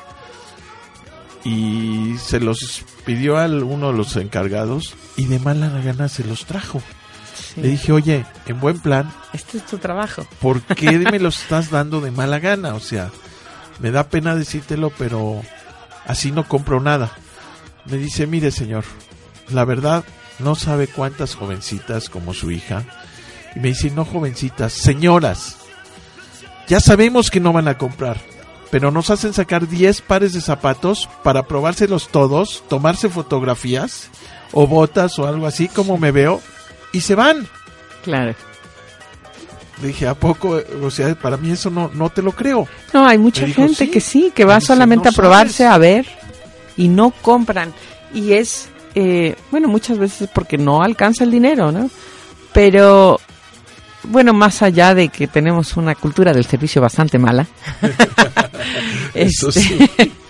[SPEAKER 4] Y se los pidió a uno de los encargados y de mala gana se los trajo. Sí. Le dije, oye, en buen plan,
[SPEAKER 5] este es tu trabajo,
[SPEAKER 4] ¿por qué me los estás dando de mala gana? O sea, me da pena decírtelo, pero así no compro nada. Me dice, mire señor, la verdad no sabe cuántas jovencitas como su hija, y me dice, no jovencitas, señoras, ya sabemos que no van a comprar, pero nos hacen sacar diez pares de zapatos para probárselos todos, tomarse fotografías o botas o algo así como me veo, y se van.
[SPEAKER 5] Claro.
[SPEAKER 4] Le dije, ¿a poco? O sea, para mí eso no, no te lo creo.
[SPEAKER 5] No, hay mucha dijo, gente sí. que sí, que va dice, solamente no a probarse, sabes. a ver, y no compran. Y es, eh, bueno, muchas veces porque no alcanza el dinero, ¿no? Pero, bueno, más allá de que tenemos una cultura del servicio bastante mala.
[SPEAKER 4] Eso
[SPEAKER 5] este,
[SPEAKER 4] sí.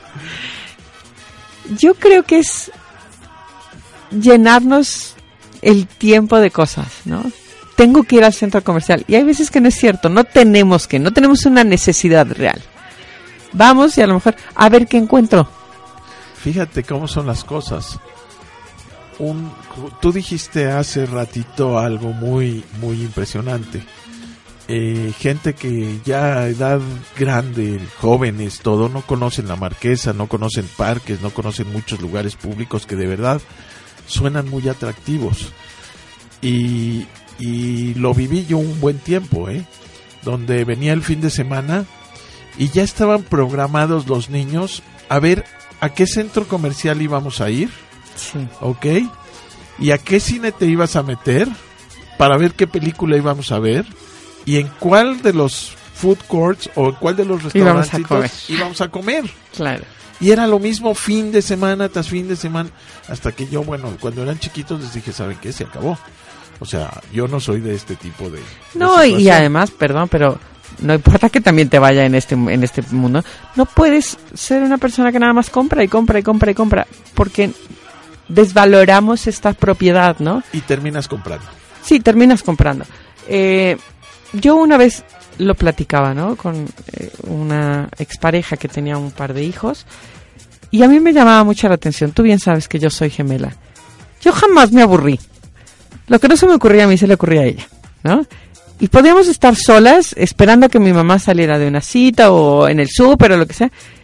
[SPEAKER 5] Yo creo que es llenarnos el tiempo de cosas, ¿no? Tengo que ir al centro comercial. Y hay veces que no es cierto, no tenemos que, no tenemos una necesidad real. Vamos y a lo mejor a ver qué encuentro.
[SPEAKER 4] Fíjate cómo son las cosas. Un, tú dijiste hace ratito algo muy, muy impresionante. Eh, gente que ya a edad grande, jóvenes, todo, no conocen la Marquesa, no conocen parques, no conocen muchos lugares públicos que de verdad suenan muy atractivos. Y, y lo viví yo un buen tiempo, ¿eh? Donde venía el fin de semana y ya estaban programados los niños a ver a qué centro comercial íbamos a ir.
[SPEAKER 5] Sí.
[SPEAKER 4] ¿Ok? ¿Y a qué cine te ibas a meter? Para ver qué película íbamos a ver. ¿Y en cuál de los food courts o en cuál de los restaurantes
[SPEAKER 5] íbamos a comer?
[SPEAKER 4] íbamos a comer?
[SPEAKER 5] Claro.
[SPEAKER 4] Y era lo mismo fin de semana tras fin de semana. Hasta que yo, bueno, cuando eran chiquitos les dije, ¿saben qué? Se acabó. O sea, yo no soy de este tipo de...
[SPEAKER 5] No, de y además, perdón, pero no importa que también te vaya en este en este mundo. No puedes ser una persona que nada más compra y compra y compra y compra. Porque desvaloramos esta propiedad, ¿no?
[SPEAKER 4] Y terminas comprando.
[SPEAKER 5] Sí, terminas comprando. Eh, yo una vez lo platicaba, ¿no? Con eh, una expareja que tenía un par de hijos. Y a mí me llamaba mucho la atención. Tú bien sabes que yo soy gemela. Yo jamás me aburrí. Lo que no se me ocurría a mí se le ocurría a ella, ¿no? Y podíamos estar solas esperando a que mi mamá saliera de una cita o en el súper o lo que sea.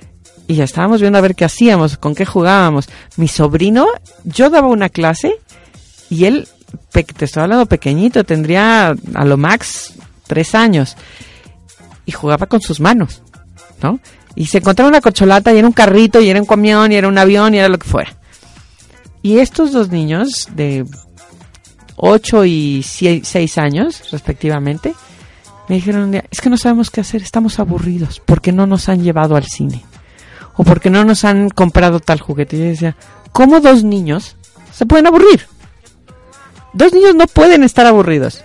[SPEAKER 5] y ya estábamos viendo a ver qué hacíamos, con qué jugábamos. Mi sobrino, yo daba una clase y él, pe- te estoy hablando pequeñito, tendría a lo max tres años y jugaba con sus manos, ¿no? Y se encontraba una corcholata y era un carrito y era un camión y era un avión y era lo que fuera. Y estos dos niños de ocho y seis años, respectivamente, me dijeron un día, es que no sabemos qué hacer, estamos aburridos, porque no nos han llevado al cine, o porque no nos han comprado tal juguete. Y yo decía, ¿cómo dos niños se pueden aburrir? Dos niños no pueden estar aburridos.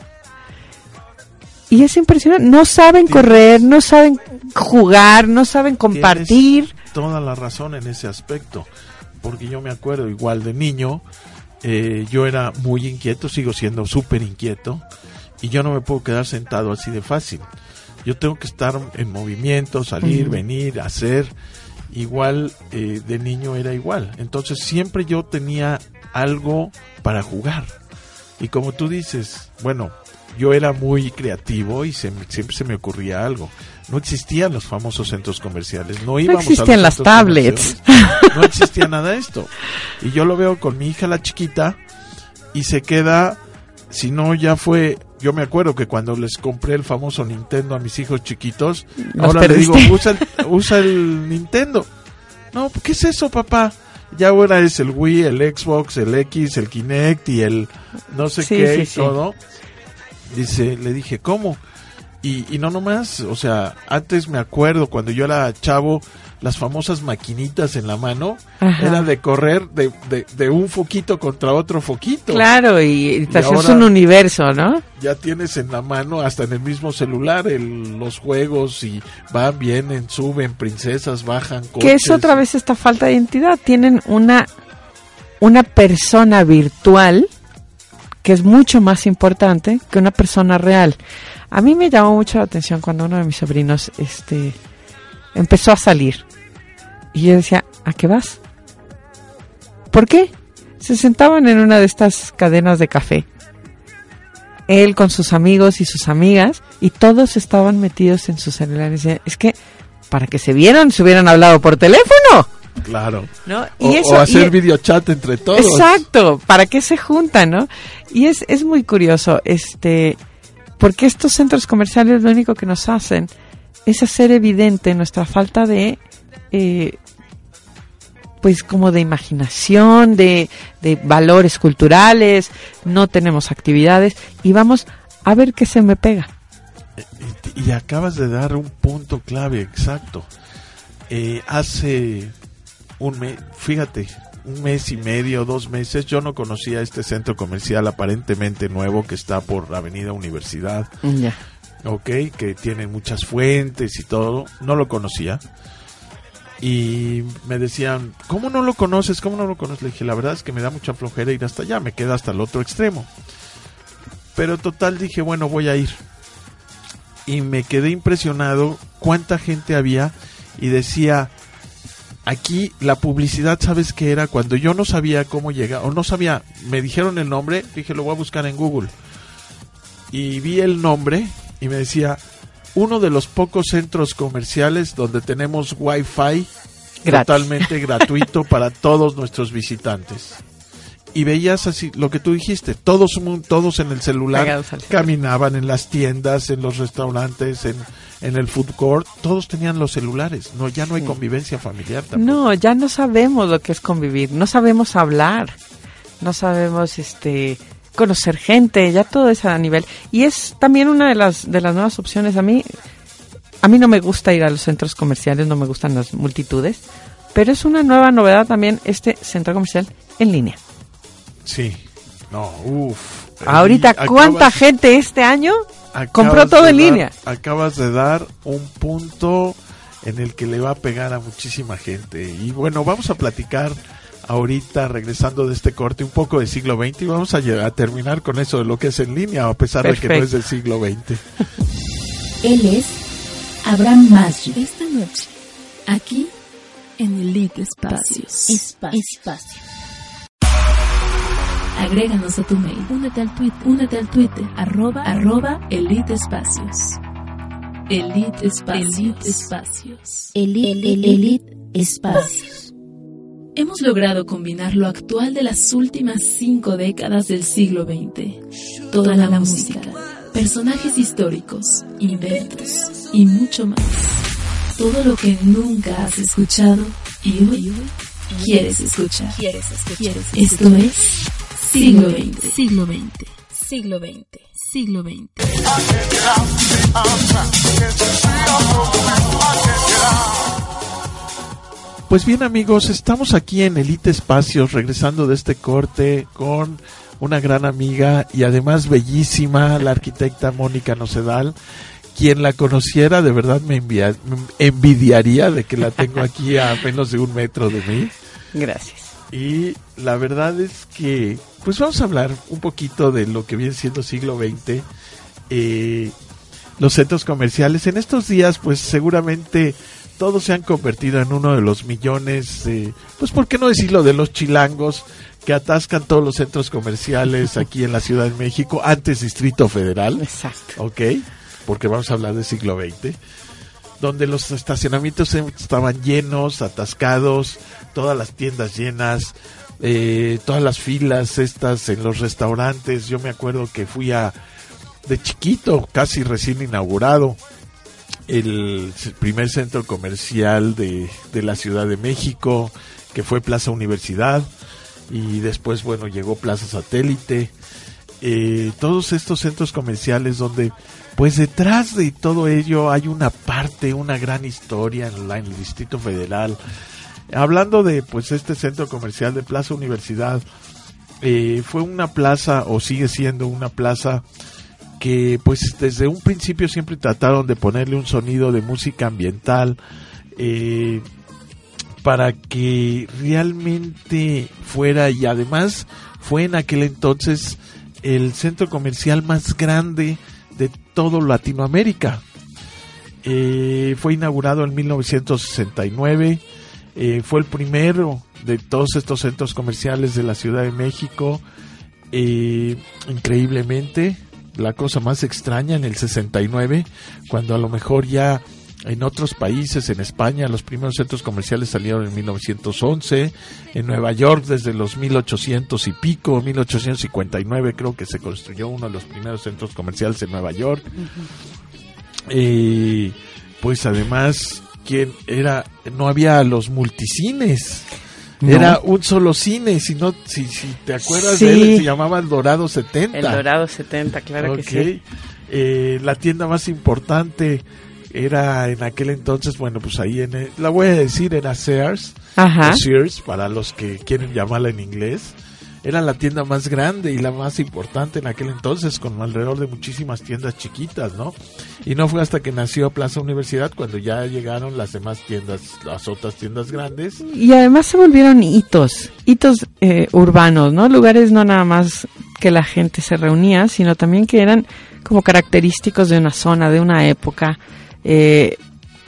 [SPEAKER 5] Y es impresionante, no saben
[SPEAKER 4] Tienes,
[SPEAKER 5] correr, no saben jugar, no saben compartir.
[SPEAKER 4] Tienes toda la razón en ese aspecto, porque yo me acuerdo igual de niño, eh, yo era muy inquieto, sigo siendo súper inquieto, y yo no me puedo quedar sentado así de fácil. Yo tengo que estar en movimiento, salir, uh-huh. venir, hacer. Igual eh, de niño era igual. Entonces siempre yo tenía algo para jugar. Y como tú dices, bueno, yo era muy creativo y se, siempre se me ocurría algo. No existían los famosos centros comerciales. No íbamos
[SPEAKER 5] no existían
[SPEAKER 4] a
[SPEAKER 5] las tablets.
[SPEAKER 4] No existía nada de esto. Y yo lo veo con mi hija la chiquita y se queda, si no ya fue... Yo me acuerdo que cuando les compré el famoso Nintendo a mis hijos chiquitos,
[SPEAKER 5] Los
[SPEAKER 4] ahora
[SPEAKER 5] perdiste.
[SPEAKER 4] le digo, usa el, usa el Nintendo. No, ¿qué es eso, papá? Ya ahora es el Wii, el Xbox, el X, el Kinect y el no sé
[SPEAKER 5] sí,
[SPEAKER 4] qué
[SPEAKER 5] sí,
[SPEAKER 4] y
[SPEAKER 5] sí.
[SPEAKER 4] todo. Dice, le dije, ¿cómo? Y, y no nomás, o sea, antes me acuerdo cuando yo era chavo, las famosas maquinitas en la mano,
[SPEAKER 5] Ajá.
[SPEAKER 4] era de correr de, de, de un foquito contra otro foquito.
[SPEAKER 5] Claro, y, y,
[SPEAKER 4] Y
[SPEAKER 5] es
[SPEAKER 4] ahora-
[SPEAKER 5] un universo, ¿no?
[SPEAKER 4] Ya tienes en la mano, hasta en el mismo celular, el, los juegos y van, vienen, suben, princesas, bajan, coches.
[SPEAKER 5] Que es otra vez esta falta de identidad. Tienen una, una persona virtual que es mucho más importante que una persona real. A mí me llamó mucho la atención cuando uno de mis sobrinos este, empezó a salir. Y yo decía, ¿a qué vas? ¿Por qué? Se sentaban en una de estas cadenas de café. Él con sus amigos y sus amigas, y todos estaban metidos en sus celulares. Decía, es que para que se vieran, se hubieran hablado por teléfono,
[SPEAKER 4] Claro.
[SPEAKER 5] ¿no?
[SPEAKER 4] O,
[SPEAKER 5] Y eso,
[SPEAKER 4] o hacer
[SPEAKER 5] y-
[SPEAKER 4] videochat entre todos.
[SPEAKER 5] Exacto, ¿para qué se juntan, no? Y es, es muy curioso, este, porque estos centros comerciales lo único que nos hacen es hacer evidente nuestra falta de, eh, pues como de imaginación, de, de valores culturales, no tenemos actividades y vamos a ver qué se me pega.
[SPEAKER 4] Y, y acabas de dar un punto clave, exacto. Eh, hace un mes, fíjate, un mes y medio, dos meses, yo no conocía este centro comercial aparentemente nuevo que está por la Avenida Universidad,
[SPEAKER 5] Ya.
[SPEAKER 4] ok, que tiene muchas fuentes y todo, no lo conocía. Y me decían, ¿cómo no lo conoces? ¿Cómo no lo conoces? Le dije, la verdad es que me da mucha flojera ir hasta allá, me queda hasta el otro extremo. Pero total dije, bueno, voy a ir. Y me quedé impresionado cuánta gente había y decía, aquí la publicidad, ¿sabes qué era? Cuando yo no sabía cómo llegar, o no sabía, me dijeron el nombre, dije, lo voy a buscar en Google. Y vi el nombre y me decía, uno de los pocos centros comerciales donde tenemos Wi-Fi
[SPEAKER 5] Gratis.
[SPEAKER 4] totalmente gratuito para todos nuestros visitantes. Y veías así, lo que tú dijiste, todos, todos en el celular,
[SPEAKER 5] Pegados al celular.
[SPEAKER 4] caminaban en las tiendas, en los restaurantes, en, en el food court, todos tenían los celulares. No, ya no hay
[SPEAKER 5] Sí.
[SPEAKER 4] convivencia familiar tampoco.
[SPEAKER 5] No, ya no sabemos lo que es convivir, no sabemos hablar, no sabemos este conocer gente, ya todo es a nivel. Y es también una de las de las nuevas opciones. A mí a mí no me gusta ir a los centros comerciales, no me gustan las multitudes, pero es una nueva novedad también este centro comercial en línea.
[SPEAKER 4] Sí, no, uff.
[SPEAKER 5] Ahorita, ¿cuánta gente este año compró todo en línea?
[SPEAKER 4] Acabas de dar un punto en el que le va a pegar a muchísima gente. Y bueno, vamos a platicar ahorita, regresando de este corte, un poco del siglo veinte y vamos a, llegar, a terminar con eso de lo que es en línea, a pesar
[SPEAKER 5] Perfecto.
[SPEAKER 4] de que no es del siglo veinte.
[SPEAKER 2] Él es Abraham Masri.
[SPEAKER 6] Esta noche, aquí en Elite Espacios.
[SPEAKER 2] Espacio. Espacio.
[SPEAKER 6] Agréganos a tu mail. Únete al Twitter. Únete al Twitter. Arroba, arroba Elite Espacios. Elite Espacios. Elite Espacios.
[SPEAKER 2] Elite, Elite espacios.
[SPEAKER 6] Hemos logrado combinar lo actual de las últimas cinco décadas del siglo veinte. Toda la música, personajes históricos, inventos y mucho más. Todo lo que nunca has escuchado y hoy quieres escuchar. ¿Quieres escuchar? Esto es Siglo veinte. Siglo veinte. Siglo veinte. Siglo veinte.
[SPEAKER 4] Pues bien, amigos, estamos aquí en Elite Espacios, regresando de este corte con una gran amiga y además bellísima, la arquitecta Mónica Nocedal. Quien la conociera de verdad me envia- envidiaría de que la tengo aquí a menos de un metro de mí.
[SPEAKER 5] Gracias.
[SPEAKER 4] Y la verdad es que, pues vamos a hablar un poquito de lo que viene siendo siglo veinte, eh, los centros comerciales. En estos días, pues seguramente todos se han convertido en uno de los millones, eh, pues por qué no decirlo, de los chilangos que atascan todos los centros comerciales aquí en la Ciudad de México, antes Distrito Federal.
[SPEAKER 5] Exacto.
[SPEAKER 4] Ok, porque vamos a hablar del siglo veinte, donde los estacionamientos estaban llenos, atascados, todas las tiendas llenas, eh, todas las filas estas en los restaurantes. Yo me acuerdo que fui a, de chiquito, casi recién inaugurado, el primer centro comercial de, de la Ciudad de México, que fue Plaza Universidad, y después, bueno, llegó Plaza Satélite. Eh, todos estos centros comerciales donde, pues detrás de todo ello hay una parte, una gran historia en, la, en el Distrito Federal. Hablando de, pues, este centro comercial de Plaza Universidad, eh, fue una plaza, o sigue siendo una plaza, que pues desde un principio siempre trataron de ponerle un sonido de música ambiental, eh, para que realmente fuera, y además fue en aquel entonces el centro comercial más grande de todo Latinoamérica. Eh, fue inaugurado en mil novecientos sesenta y nueve, eh, fue el primero de todos estos centros comerciales de la Ciudad de México. Eh, increíblemente, la cosa más extraña, en el sesenta y nueve, cuando a lo mejor ya en otros países, en España, los primeros centros comerciales salieron en mil novecientos once, en Nueva York desde los mil ochocientos y pico, mil ochocientos cincuenta y nueve creo que se construyó uno de los primeros centros comerciales en Nueva York. Uh-huh. Eh, pues además, ¿quién era? No había los multicines. No. Era un solo cine, si no, si, si te acuerdas, sí, de él, se llamaba El Dorado setenta.
[SPEAKER 5] El Dorado setenta, claro, okay, que sí.
[SPEAKER 4] Eh, la tienda más importante era en aquel entonces, bueno, pues ahí en el, la voy a decir, era Sears. Ajá. O Sears, para los que quieren llamarla en inglés. Era la tienda más grande y la más importante en aquel entonces, con alrededor de muchísimas tiendas chiquitas, ¿no? Y no fue hasta que nació Plaza Universidad cuando ya llegaron las demás tiendas, las otras tiendas grandes.
[SPEAKER 5] Y además se volvieron hitos, hitos eh, urbanos, ¿no? Lugares no nada más que la gente se reunía, sino también que eran como característicos de una zona, de una época. Eh,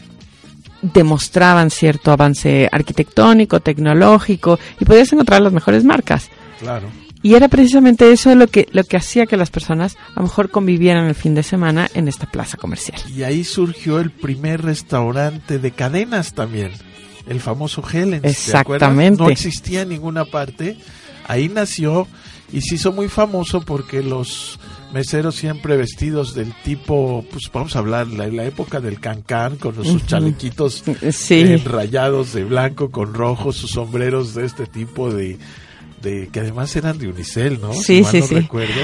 [SPEAKER 5] demostraban cierto avance arquitectónico, tecnológico, y podías encontrar las mejores marcas.
[SPEAKER 4] Claro.
[SPEAKER 5] Y era precisamente eso lo que lo que hacía que las personas a lo mejor convivieran el fin de semana en esta plaza comercial.
[SPEAKER 4] Y ahí surgió el primer restaurante de cadenas también, el famoso Helen's.
[SPEAKER 5] Exactamente.
[SPEAKER 4] No existía en ninguna parte. Ahí nació y se hizo muy famoso porque los meseros siempre vestidos del tipo, pues vamos a hablar, la, la época del Can-Can, con sus uh-huh. chalequitos
[SPEAKER 5] sí.
[SPEAKER 4] eh, rayados de blanco con rojo, sus sombreros de este tipo de... de que además eran de unicel, ¿no?
[SPEAKER 5] Sí,
[SPEAKER 4] si mal
[SPEAKER 5] sí,
[SPEAKER 4] no
[SPEAKER 5] sí.
[SPEAKER 4] recuerdo.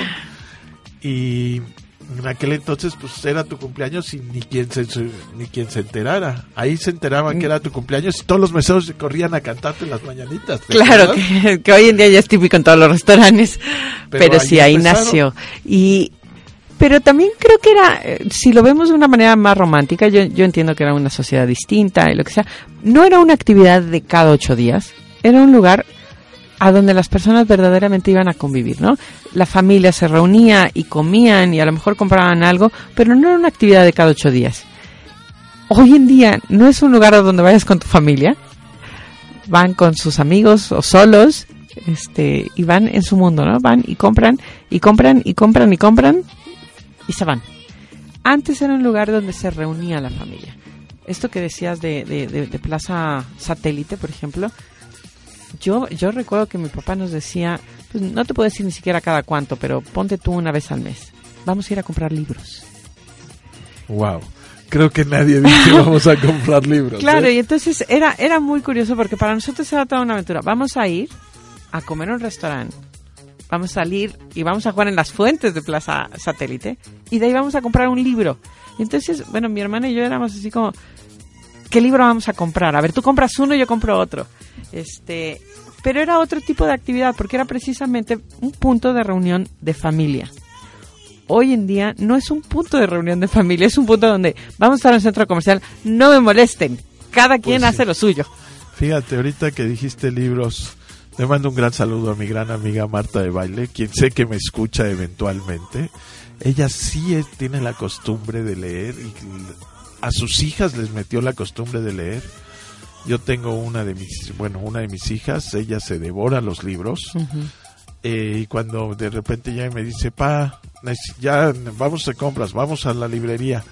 [SPEAKER 4] Y en aquel entonces, pues era tu cumpleaños y ni quien se ni quien se enterara. Ahí se enteraban que era tu cumpleaños y todos los meseros corrían a cantarte las mañanitas.
[SPEAKER 5] Claro, que, que hoy en día ya es típico en todos los restaurantes, pero, pero ahí sí, ahí empezaron. Nació. Y pero también creo que era, eh, si lo vemos de una manera más romántica, yo, yo entiendo que era una sociedad distinta y lo que sea, no era una actividad de cada ocho días, era un lugar a donde las personas verdaderamente iban a convivir, ¿no? La familia se reunía y comían y a lo mejor compraban algo, pero no era una actividad de cada ocho días. Hoy en día no es un lugar a donde vayas con tu familia, van con sus amigos o solos, este, y van en su mundo, ¿no? Van y compran, y compran, y compran, y compran, y se van. Antes era un lugar donde se reunía la familia. esto que decías de, de, de, de Plaza Satélite, por ejemplo, yo yo recuerdo que mi papá nos decía, pues no te puedo decir ni siquiera cada cuánto, pero ponte tú una vez al mes. Vamos a ir a comprar libros.
[SPEAKER 4] Wow. Creo que nadie dice vamos a comprar libros.
[SPEAKER 5] Claro,
[SPEAKER 4] ¿eh?
[SPEAKER 5] y entonces era era muy curioso porque para nosotros era toda una aventura. Vamos a ir a comer a un restaurante, vamos a salir y vamos a jugar en las fuentes de Plaza Satélite y de ahí vamos a comprar un libro. Entonces, bueno, mi hermana y yo éramos así como, ¿qué libro vamos a comprar? A ver, tú compras uno y yo compro otro. Este, pero era otro tipo de actividad porque era precisamente un punto de reunión de familia. Hoy en día no es un punto de reunión de familia, es un punto donde vamos a estar en un centro comercial, no me molesten, cada quien pues sí. hace lo suyo.
[SPEAKER 4] Fíjate, ahorita que dijiste libros, le mando un gran saludo a mi gran amiga Marta de Baile, quien sé que me escucha eventualmente. Ella sí es, tiene la costumbre de leer y a sus hijas les metió la costumbre de leer. Yo tengo una de mis, bueno, una de mis hijas, ella se devora los libros. Uh-huh. Eh, y cuando de repente ya me dice, pa, ya vamos a compras, vamos a la librería.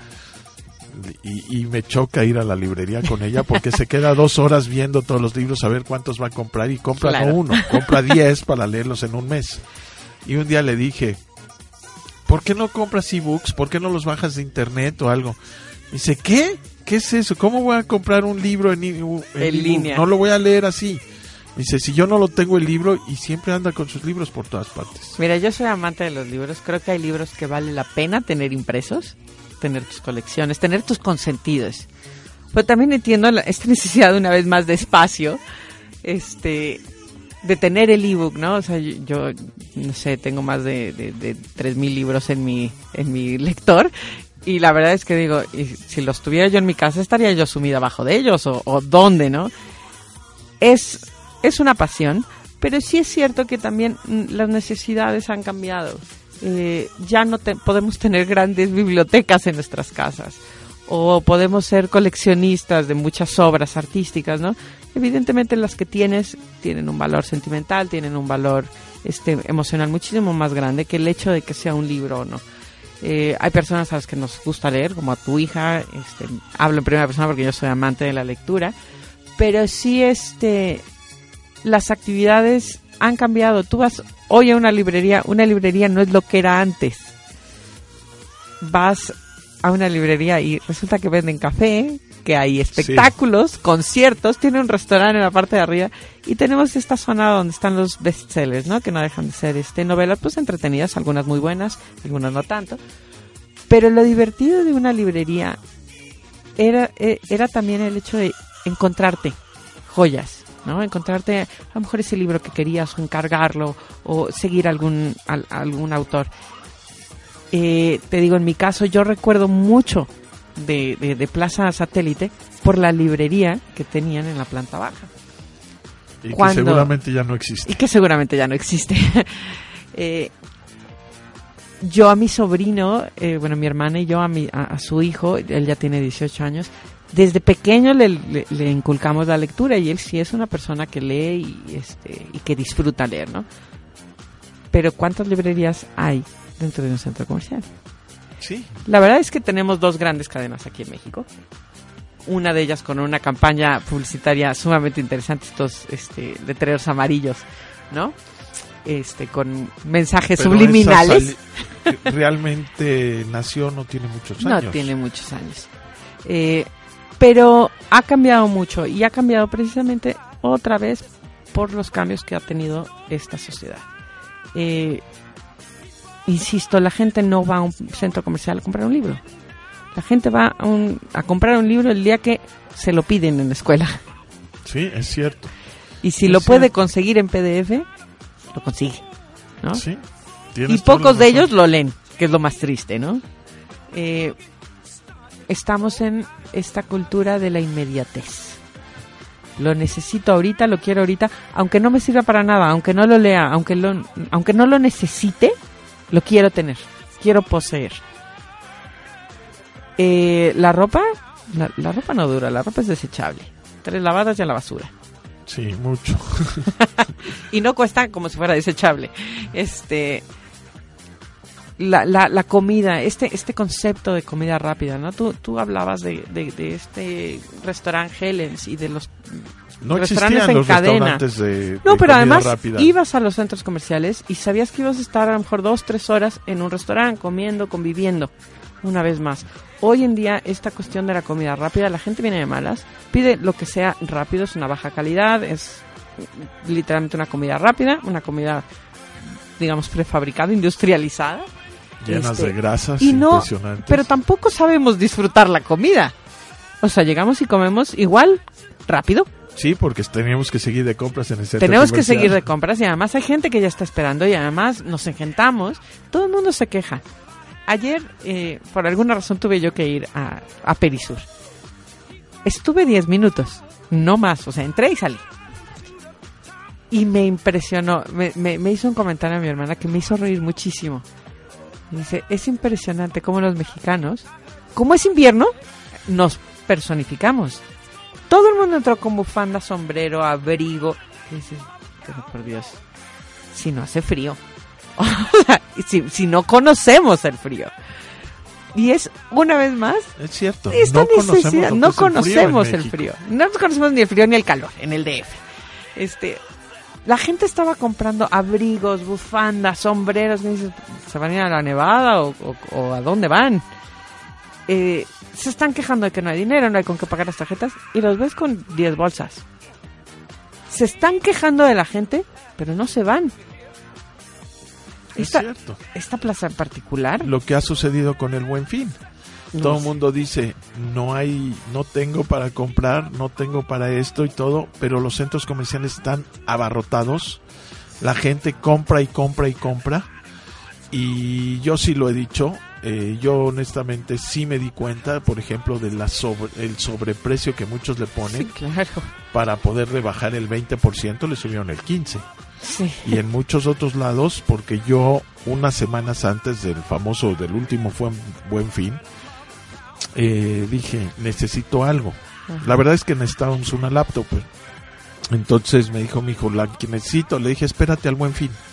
[SPEAKER 4] Y, y me choca ir a la librería con ella porque se queda dos horas viendo todos los libros a ver cuántos va a comprar y compra claro. no uno, compra diez para leerlos en un mes. Y un día le dije, ¿por qué no compras ebooks? ¿Por qué no los bajas de internet o algo? Dice, ¿qué? ¿Qué es eso? ¿Cómo voy a comprar un libro en, en,
[SPEAKER 5] en línea?
[SPEAKER 4] No lo voy a leer así. Dice, si yo no lo tengo el libro, y siempre anda con sus libros por todas partes.
[SPEAKER 5] Mira, yo soy amante de los libros. Creo que hay libros que vale la pena tener impresos, tener tus colecciones, tener tus consentidos. Pero también entiendo la, esta necesidad una vez más de espacio, este, de tener el ebook, ¿no? O sea, yo, yo no sé, tengo más de, de, de tres mil libros en mi, en mi lector. Y la verdad es que digo, y si los tuviera yo en mi casa, estaría yo sumida abajo de ellos, o, o dónde, ¿no? Es... Es una pasión, pero sí es cierto que también las necesidades han cambiado. Eh, ya no te, podemos tener grandes bibliotecas en nuestras casas o podemos ser coleccionistas de muchas obras artísticas, ¿no? Evidentemente las que tienes tienen un valor sentimental, tienen un valor este, emocional muchísimo más grande que el hecho de que sea un libro o no. Eh, hay personas a las que nos gusta leer, como a tu hija, este, hablo en primera persona porque yo soy amante de la lectura, pero sí este... las actividades han cambiado. Tú vas hoy a una librería, una librería no es lo que era antes. Vas a una librería y resulta que venden café, que hay espectáculos, sí. conciertos, tiene un restaurante en la parte de arriba y tenemos esta zona donde están los bestsellers, ¿no? Que no dejan de ser este novelas pues entretenidas, algunas muy buenas, algunas no tanto. Pero lo divertido de una librería era, era también el hecho de encontrarte joyas, ¿no? Encontrarte a lo mejor ese libro que querías o encargarlo o seguir algún al, algún autor. Eh, te digo, en mi caso yo recuerdo mucho de, de, de Plaza Satélite por la librería que tenían en la planta baja.
[SPEAKER 4] Y
[SPEAKER 5] Cuando,
[SPEAKER 4] que seguramente ya no existe.
[SPEAKER 5] Y que seguramente ya no existe. eh, yo a mi sobrino, eh, bueno, mi hermana y yo a, mi, a, a su hijo, él ya tiene dieciocho años, desde pequeño le, le, le inculcamos la lectura y él sí es una persona que lee y, este, y que disfruta leer, ¿no? Pero ¿cuántas librerías hay dentro de un centro comercial?
[SPEAKER 4] Sí.
[SPEAKER 5] La verdad es que tenemos dos grandes cadenas aquí en México. Una de ellas con una campaña publicitaria sumamente interesante, estos este, letreros amarillos, ¿no? Este, con mensajes
[SPEAKER 4] Pero
[SPEAKER 5] subliminales.
[SPEAKER 4] Sali- realmente nació, no tiene muchos años.
[SPEAKER 5] No tiene muchos años. Eh... Pero ha cambiado mucho y ha cambiado precisamente otra vez por los cambios que ha tenido esta sociedad. Eh, insisto, la gente no va a un centro comercial a comprar un libro. La gente va a, un, a comprar un libro el día que se lo piden en la escuela.
[SPEAKER 4] Sí, es cierto.
[SPEAKER 5] Y si
[SPEAKER 4] es
[SPEAKER 5] lo
[SPEAKER 4] cierto.
[SPEAKER 5] puede conseguir en P D F, lo consigue, ¿no?
[SPEAKER 4] Sí.
[SPEAKER 5] Y pocos de ellos lo leen, que es lo más triste, ¿no? Eh... Estamos en esta cultura de la inmediatez. Lo necesito ahorita, lo quiero ahorita, aunque no me sirva para nada, aunque no lo lea, aunque, lo, aunque no lo necesite, lo quiero tener, quiero poseer. Eh, la ropa, la, la ropa no dura, la ropa es desechable. Tres lavadas y a la basura.
[SPEAKER 4] Sí, mucho.
[SPEAKER 5] Y no cuesta como si fuera desechable. Este... la, la, la comida, este este concepto de comida rápida, ¿no? Tú, tú hablabas de, de, de este restaurante Helen's y de los
[SPEAKER 4] no
[SPEAKER 5] restaurantes
[SPEAKER 4] existían
[SPEAKER 5] en
[SPEAKER 4] los
[SPEAKER 5] cadena.
[SPEAKER 4] restaurantes de,
[SPEAKER 5] no,
[SPEAKER 4] de
[SPEAKER 5] pero además
[SPEAKER 4] rápida.
[SPEAKER 5] Ibas a los centros comerciales y sabías que ibas a estar a lo mejor dos, tres horas en un restaurante comiendo, conviviendo. Una vez más, hoy en día esta cuestión de la comida rápida, la gente viene de malas, pide lo que sea rápido, es una baja calidad, es literalmente una comida rápida, una comida, digamos, prefabricada, industrializada.
[SPEAKER 4] Llenas
[SPEAKER 5] este,
[SPEAKER 4] de grasas
[SPEAKER 5] y no,
[SPEAKER 4] impresionantes.
[SPEAKER 5] pero tampoco sabemos disfrutar la comida. O sea, llegamos y comemos igual, rápido.
[SPEAKER 4] Sí, porque teníamos que seguir de compras en el centro
[SPEAKER 5] Tenemos
[SPEAKER 4] comercial.
[SPEAKER 5] que seguir de compras y además hay gente que ya está esperando y además nos engentamos. Todo el mundo se queja. Ayer, eh, por alguna razón, tuve yo que ir a, a Perisur. Estuve diez minutos, no más. O sea, entré y salí. Y me impresionó. Me, me, me hizo un comentario a mi hermana que me hizo reír muchísimo. Me dice, es impresionante cómo los mexicanos, como es invierno, nos personificamos. Todo el mundo entró con bufanda, sombrero, abrigo. Y dices, pero por Dios, si no hace frío. si, si no conocemos el frío. Y es, una vez más,
[SPEAKER 4] es cierto,
[SPEAKER 5] esta
[SPEAKER 4] no
[SPEAKER 5] necesidad,
[SPEAKER 4] conocemos,
[SPEAKER 5] no conocemos
[SPEAKER 4] el
[SPEAKER 5] el
[SPEAKER 4] frío.
[SPEAKER 5] frío. No conocemos ni el frío ni el calor en el D F. Este, la gente estaba comprando abrigos, bufandas, sombreros. Me dices, ¿se van a ir a la Nevada o, o, o a dónde van? Eh, se están quejando de que no hay dinero, no hay con qué pagar las tarjetas y los ves con diez bolsas. Se están quejando de la gente, pero no se van.
[SPEAKER 4] Es
[SPEAKER 5] Esta,
[SPEAKER 4] cierto.
[SPEAKER 5] esta plaza en particular.
[SPEAKER 4] Lo que ha sucedido con el Buen Fin.
[SPEAKER 5] No
[SPEAKER 4] Todo el
[SPEAKER 5] sé.
[SPEAKER 4] mundo dice, no hay, no tengo para comprar, no tengo para esto y todo, pero los centros comerciales están abarrotados. La gente compra y compra y compra. Y yo sí lo he dicho, eh, yo honestamente sí me di cuenta, por ejemplo, de la sobre, el sobreprecio que muchos le ponen.
[SPEAKER 5] Sí, claro.
[SPEAKER 4] Para poder rebajar el veinte por ciento, le subieron el quince por ciento.
[SPEAKER 5] Sí.
[SPEAKER 4] Y en muchos otros lados, porque yo unas semanas antes del famoso, del último fue Buen Fin, eh, dije, necesito algo.
[SPEAKER 5] Ajá.
[SPEAKER 4] La verdad es que necesitábamos una laptop. Pues. Entonces me dijo mi hijo, la que necesito, le dije, espérate al Buen Fin.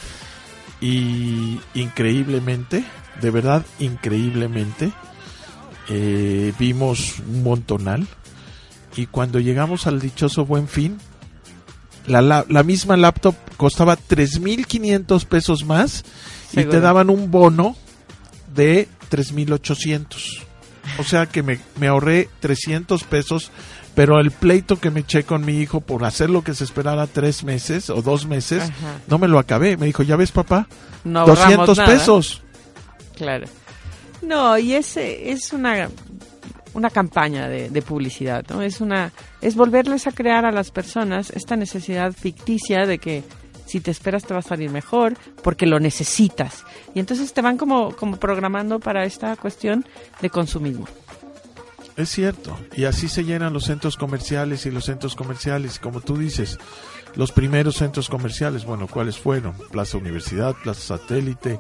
[SPEAKER 4] Y increíblemente, de verdad, increíblemente, eh, vimos un montonal. Y cuando llegamos al dichoso Buen Fin, La, la, la misma laptop costaba tres mil quinientos pesos más. ¿Seguro? Y te daban un bono de tres mil ochocientos. O sea que me, me ahorré trescientos pesos, pero el pleito que me eché con mi hijo por hacer lo que se esperara tres meses o dos meses, ajá, no me lo acabé. Me dijo, ¿ya ves, papá?
[SPEAKER 5] No
[SPEAKER 4] doscientos pesos.
[SPEAKER 5] Claro. No, y es, es una... una campaña de, de publicidad, ¿no? Es una es volverles a crear a las personas esta necesidad ficticia de que si te esperas te va a salir mejor porque lo necesitas. Y entonces te van como, como programando para esta cuestión de consumismo.
[SPEAKER 4] Es cierto. Y así se llenan los centros comerciales y los centros comerciales, como tú dices, los primeros centros comerciales, bueno, ¿cuáles fueron? Plaza Universidad, Plaza Satélite,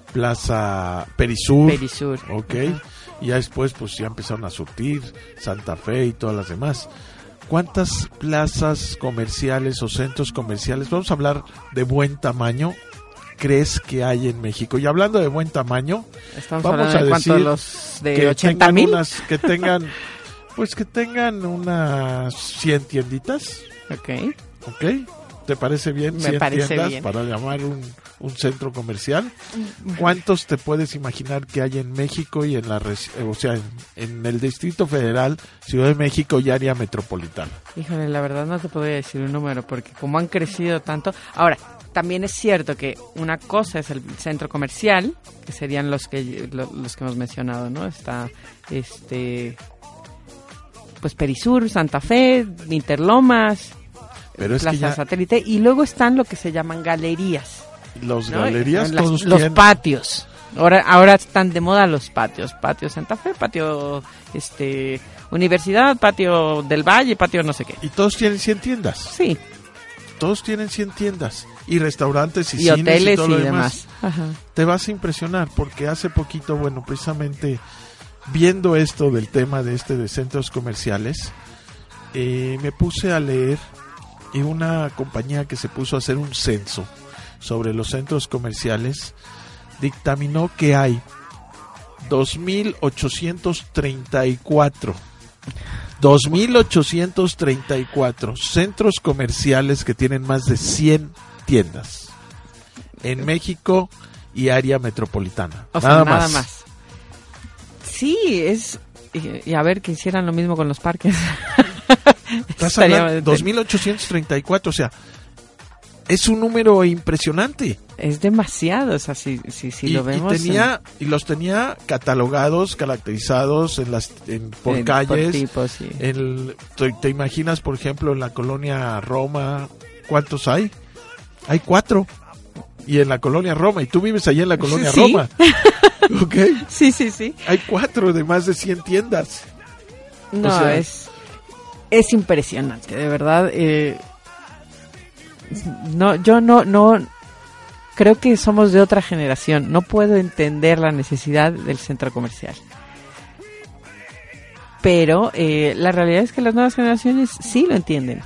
[SPEAKER 4] Plaza Perisur.
[SPEAKER 5] Perisur.
[SPEAKER 4] Ok.
[SPEAKER 5] Uh-huh.
[SPEAKER 4] Y ya después pues ya empezaron a surtir Santa Fe y todas las demás. ¿Cuántas plazas comerciales o centros comerciales, vamos a hablar de buen tamaño, crees que hay en México? Y hablando de buen tamaño,
[SPEAKER 5] estamos
[SPEAKER 4] vamos
[SPEAKER 5] hablando
[SPEAKER 4] a
[SPEAKER 5] de
[SPEAKER 4] decir
[SPEAKER 5] los de
[SPEAKER 4] que
[SPEAKER 5] ochenta
[SPEAKER 4] tengan
[SPEAKER 5] mil.
[SPEAKER 4] unas, que tengan pues que tengan unas cien tienditas.
[SPEAKER 5] Ok.
[SPEAKER 4] Ok. ¿Te parece bien?
[SPEAKER 5] Me
[SPEAKER 4] cien
[SPEAKER 5] parece
[SPEAKER 4] tiendas
[SPEAKER 5] bien.
[SPEAKER 4] Para llamar un, un centro comercial. ¿Cuántos te puedes imaginar que hay en México y en la, o sea, en, en el Distrito Federal, Ciudad de México y área metropolitana?
[SPEAKER 5] Híjole, la verdad no te podría decir un número porque como han crecido tanto. Ahora, también es cierto que una cosa es el centro comercial, que serían los que los que hemos mencionado, ¿no? Está este pues Perisur, Santa Fe, Interlomas,
[SPEAKER 4] pero es
[SPEAKER 5] Plaza
[SPEAKER 4] que ya
[SPEAKER 5] Satélite, y luego están lo que se llaman galerías.
[SPEAKER 4] Los
[SPEAKER 5] ¿no?
[SPEAKER 4] galerías
[SPEAKER 5] Las,
[SPEAKER 4] todos
[SPEAKER 5] los
[SPEAKER 4] tienen...
[SPEAKER 5] patios. Ahora ahora están de moda los patios, patio Santa Fe, patio este Universidad, patio del Valle, patio no sé qué.
[SPEAKER 4] Y todos tienen cien tiendas.
[SPEAKER 5] Sí.
[SPEAKER 4] Todos tienen cien tiendas y restaurantes y,
[SPEAKER 5] y
[SPEAKER 4] cines
[SPEAKER 5] hoteles
[SPEAKER 4] y todo lo
[SPEAKER 5] y
[SPEAKER 4] demás.
[SPEAKER 5] demás. Ajá.
[SPEAKER 4] Te vas a impresionar porque hace poquito, bueno, precisamente viendo esto del tema de este de centros comerciales, eh, me puse a leer y una compañía que se puso a hacer un censo sobre los centros comerciales dictaminó que hay dos mil ochocientos treinta y cuatro dos mil ochocientos treinta y cuatro centros comerciales que tienen más de cien tiendas en México y área metropolitana.
[SPEAKER 5] O sea,
[SPEAKER 4] nada,
[SPEAKER 5] nada
[SPEAKER 4] más.
[SPEAKER 5] más. Sí, es... Y, y a ver que hicieran lo mismo con los parques.
[SPEAKER 4] Estás
[SPEAKER 5] Estaría-
[SPEAKER 4] hablando dos mil ochocientos treinta y cuatro, o sea, es un número impresionante.
[SPEAKER 5] Es demasiado, o sea, si, si, si
[SPEAKER 4] y,
[SPEAKER 5] lo vemos...
[SPEAKER 4] y tenía y los tenía catalogados, caracterizados en las en, por
[SPEAKER 5] en-
[SPEAKER 4] calles.
[SPEAKER 5] por tipos, sí.
[SPEAKER 4] El- te, te imaginas, por ejemplo, en la colonia Roma, ¿cuántos hay? Hay cuatro. Y en la colonia Roma, y tú vives allá en la colonia
[SPEAKER 5] Sí.
[SPEAKER 4] Roma. ¿Ok?
[SPEAKER 5] Sí, sí, sí.
[SPEAKER 4] Hay cuatro de más de cien tiendas.
[SPEAKER 5] No,
[SPEAKER 4] O sea-
[SPEAKER 5] es... Es impresionante, de verdad. Eh, no, yo no, no... Creo que somos de otra generación. No puedo entender la necesidad del centro comercial. Pero eh, la realidad es que las nuevas generaciones sí lo entienden.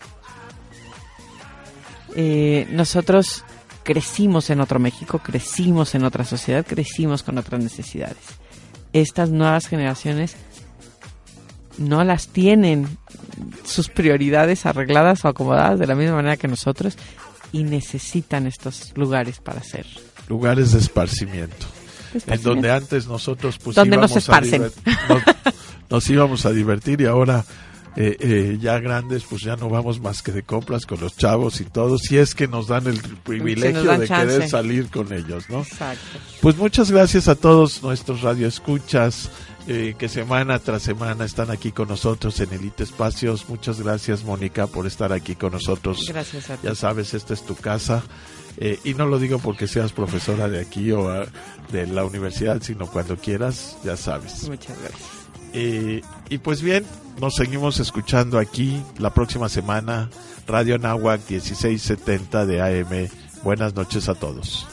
[SPEAKER 5] Eh, nosotros crecimos en otro México, crecimos en otra sociedad, crecimos con otras necesidades. Estas nuevas generaciones no las tienen sus prioridades arregladas o acomodadas de la misma manera que nosotros y necesitan estos lugares para hacer.
[SPEAKER 4] Lugares de esparcimiento. En
[SPEAKER 5] esparcimiento.
[SPEAKER 4] donde antes nosotros pues
[SPEAKER 5] Donde no
[SPEAKER 4] íbamos
[SPEAKER 5] se esparcen.
[SPEAKER 4] a diver- nos, nos íbamos a divertir y ahora eh, eh, ya grandes pues ya no vamos más que de compras con los chavos y todo, si es que nos dan el privilegio
[SPEAKER 5] dan
[SPEAKER 4] de
[SPEAKER 5] chance.
[SPEAKER 4] querer salir con ellos, ¿no?
[SPEAKER 5] Exacto.
[SPEAKER 4] Pues muchas gracias a todos nuestros radioescuchas eh, que semana tras semana están aquí con nosotros en Elite Espacios. Muchas gracias, Mónica, por estar aquí con nosotros.
[SPEAKER 5] Gracias a ti.
[SPEAKER 4] Ya sabes, esta es tu casa. Eh, y no lo digo porque seas profesora de aquí o ah, de la universidad, sino cuando quieras, ya sabes.
[SPEAKER 5] Muchas gracias.
[SPEAKER 4] Eh, y pues bien, nos seguimos escuchando aquí la próxima semana. Radio Anáhuac dieciséis setenta de A M. Buenas noches a todos.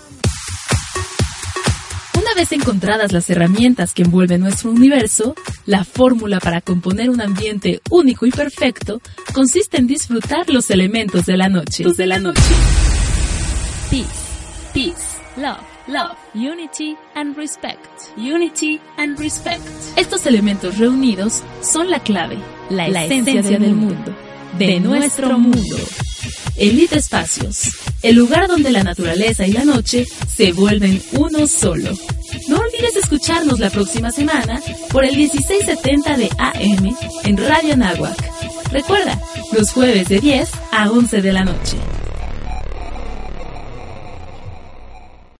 [SPEAKER 6] Una vez encontradas las herramientas que envuelven nuestro universo, la fórmula para componer un ambiente único y perfecto consiste en disfrutar los elementos de la noche. De la noche. Peace, peace, love, love, unity and respect, unity and respect. Estos elementos reunidos son la clave, la, la esencia, esencia del mundo, de, de nuestro mundo. Elite Espacios, el lugar donde la naturaleza y la noche se vuelven uno solo. No olvides escucharnos la próxima semana por el dieciséis setenta de A M en Radio Anáhuac. Recuerda, los jueves de diez a once de la noche.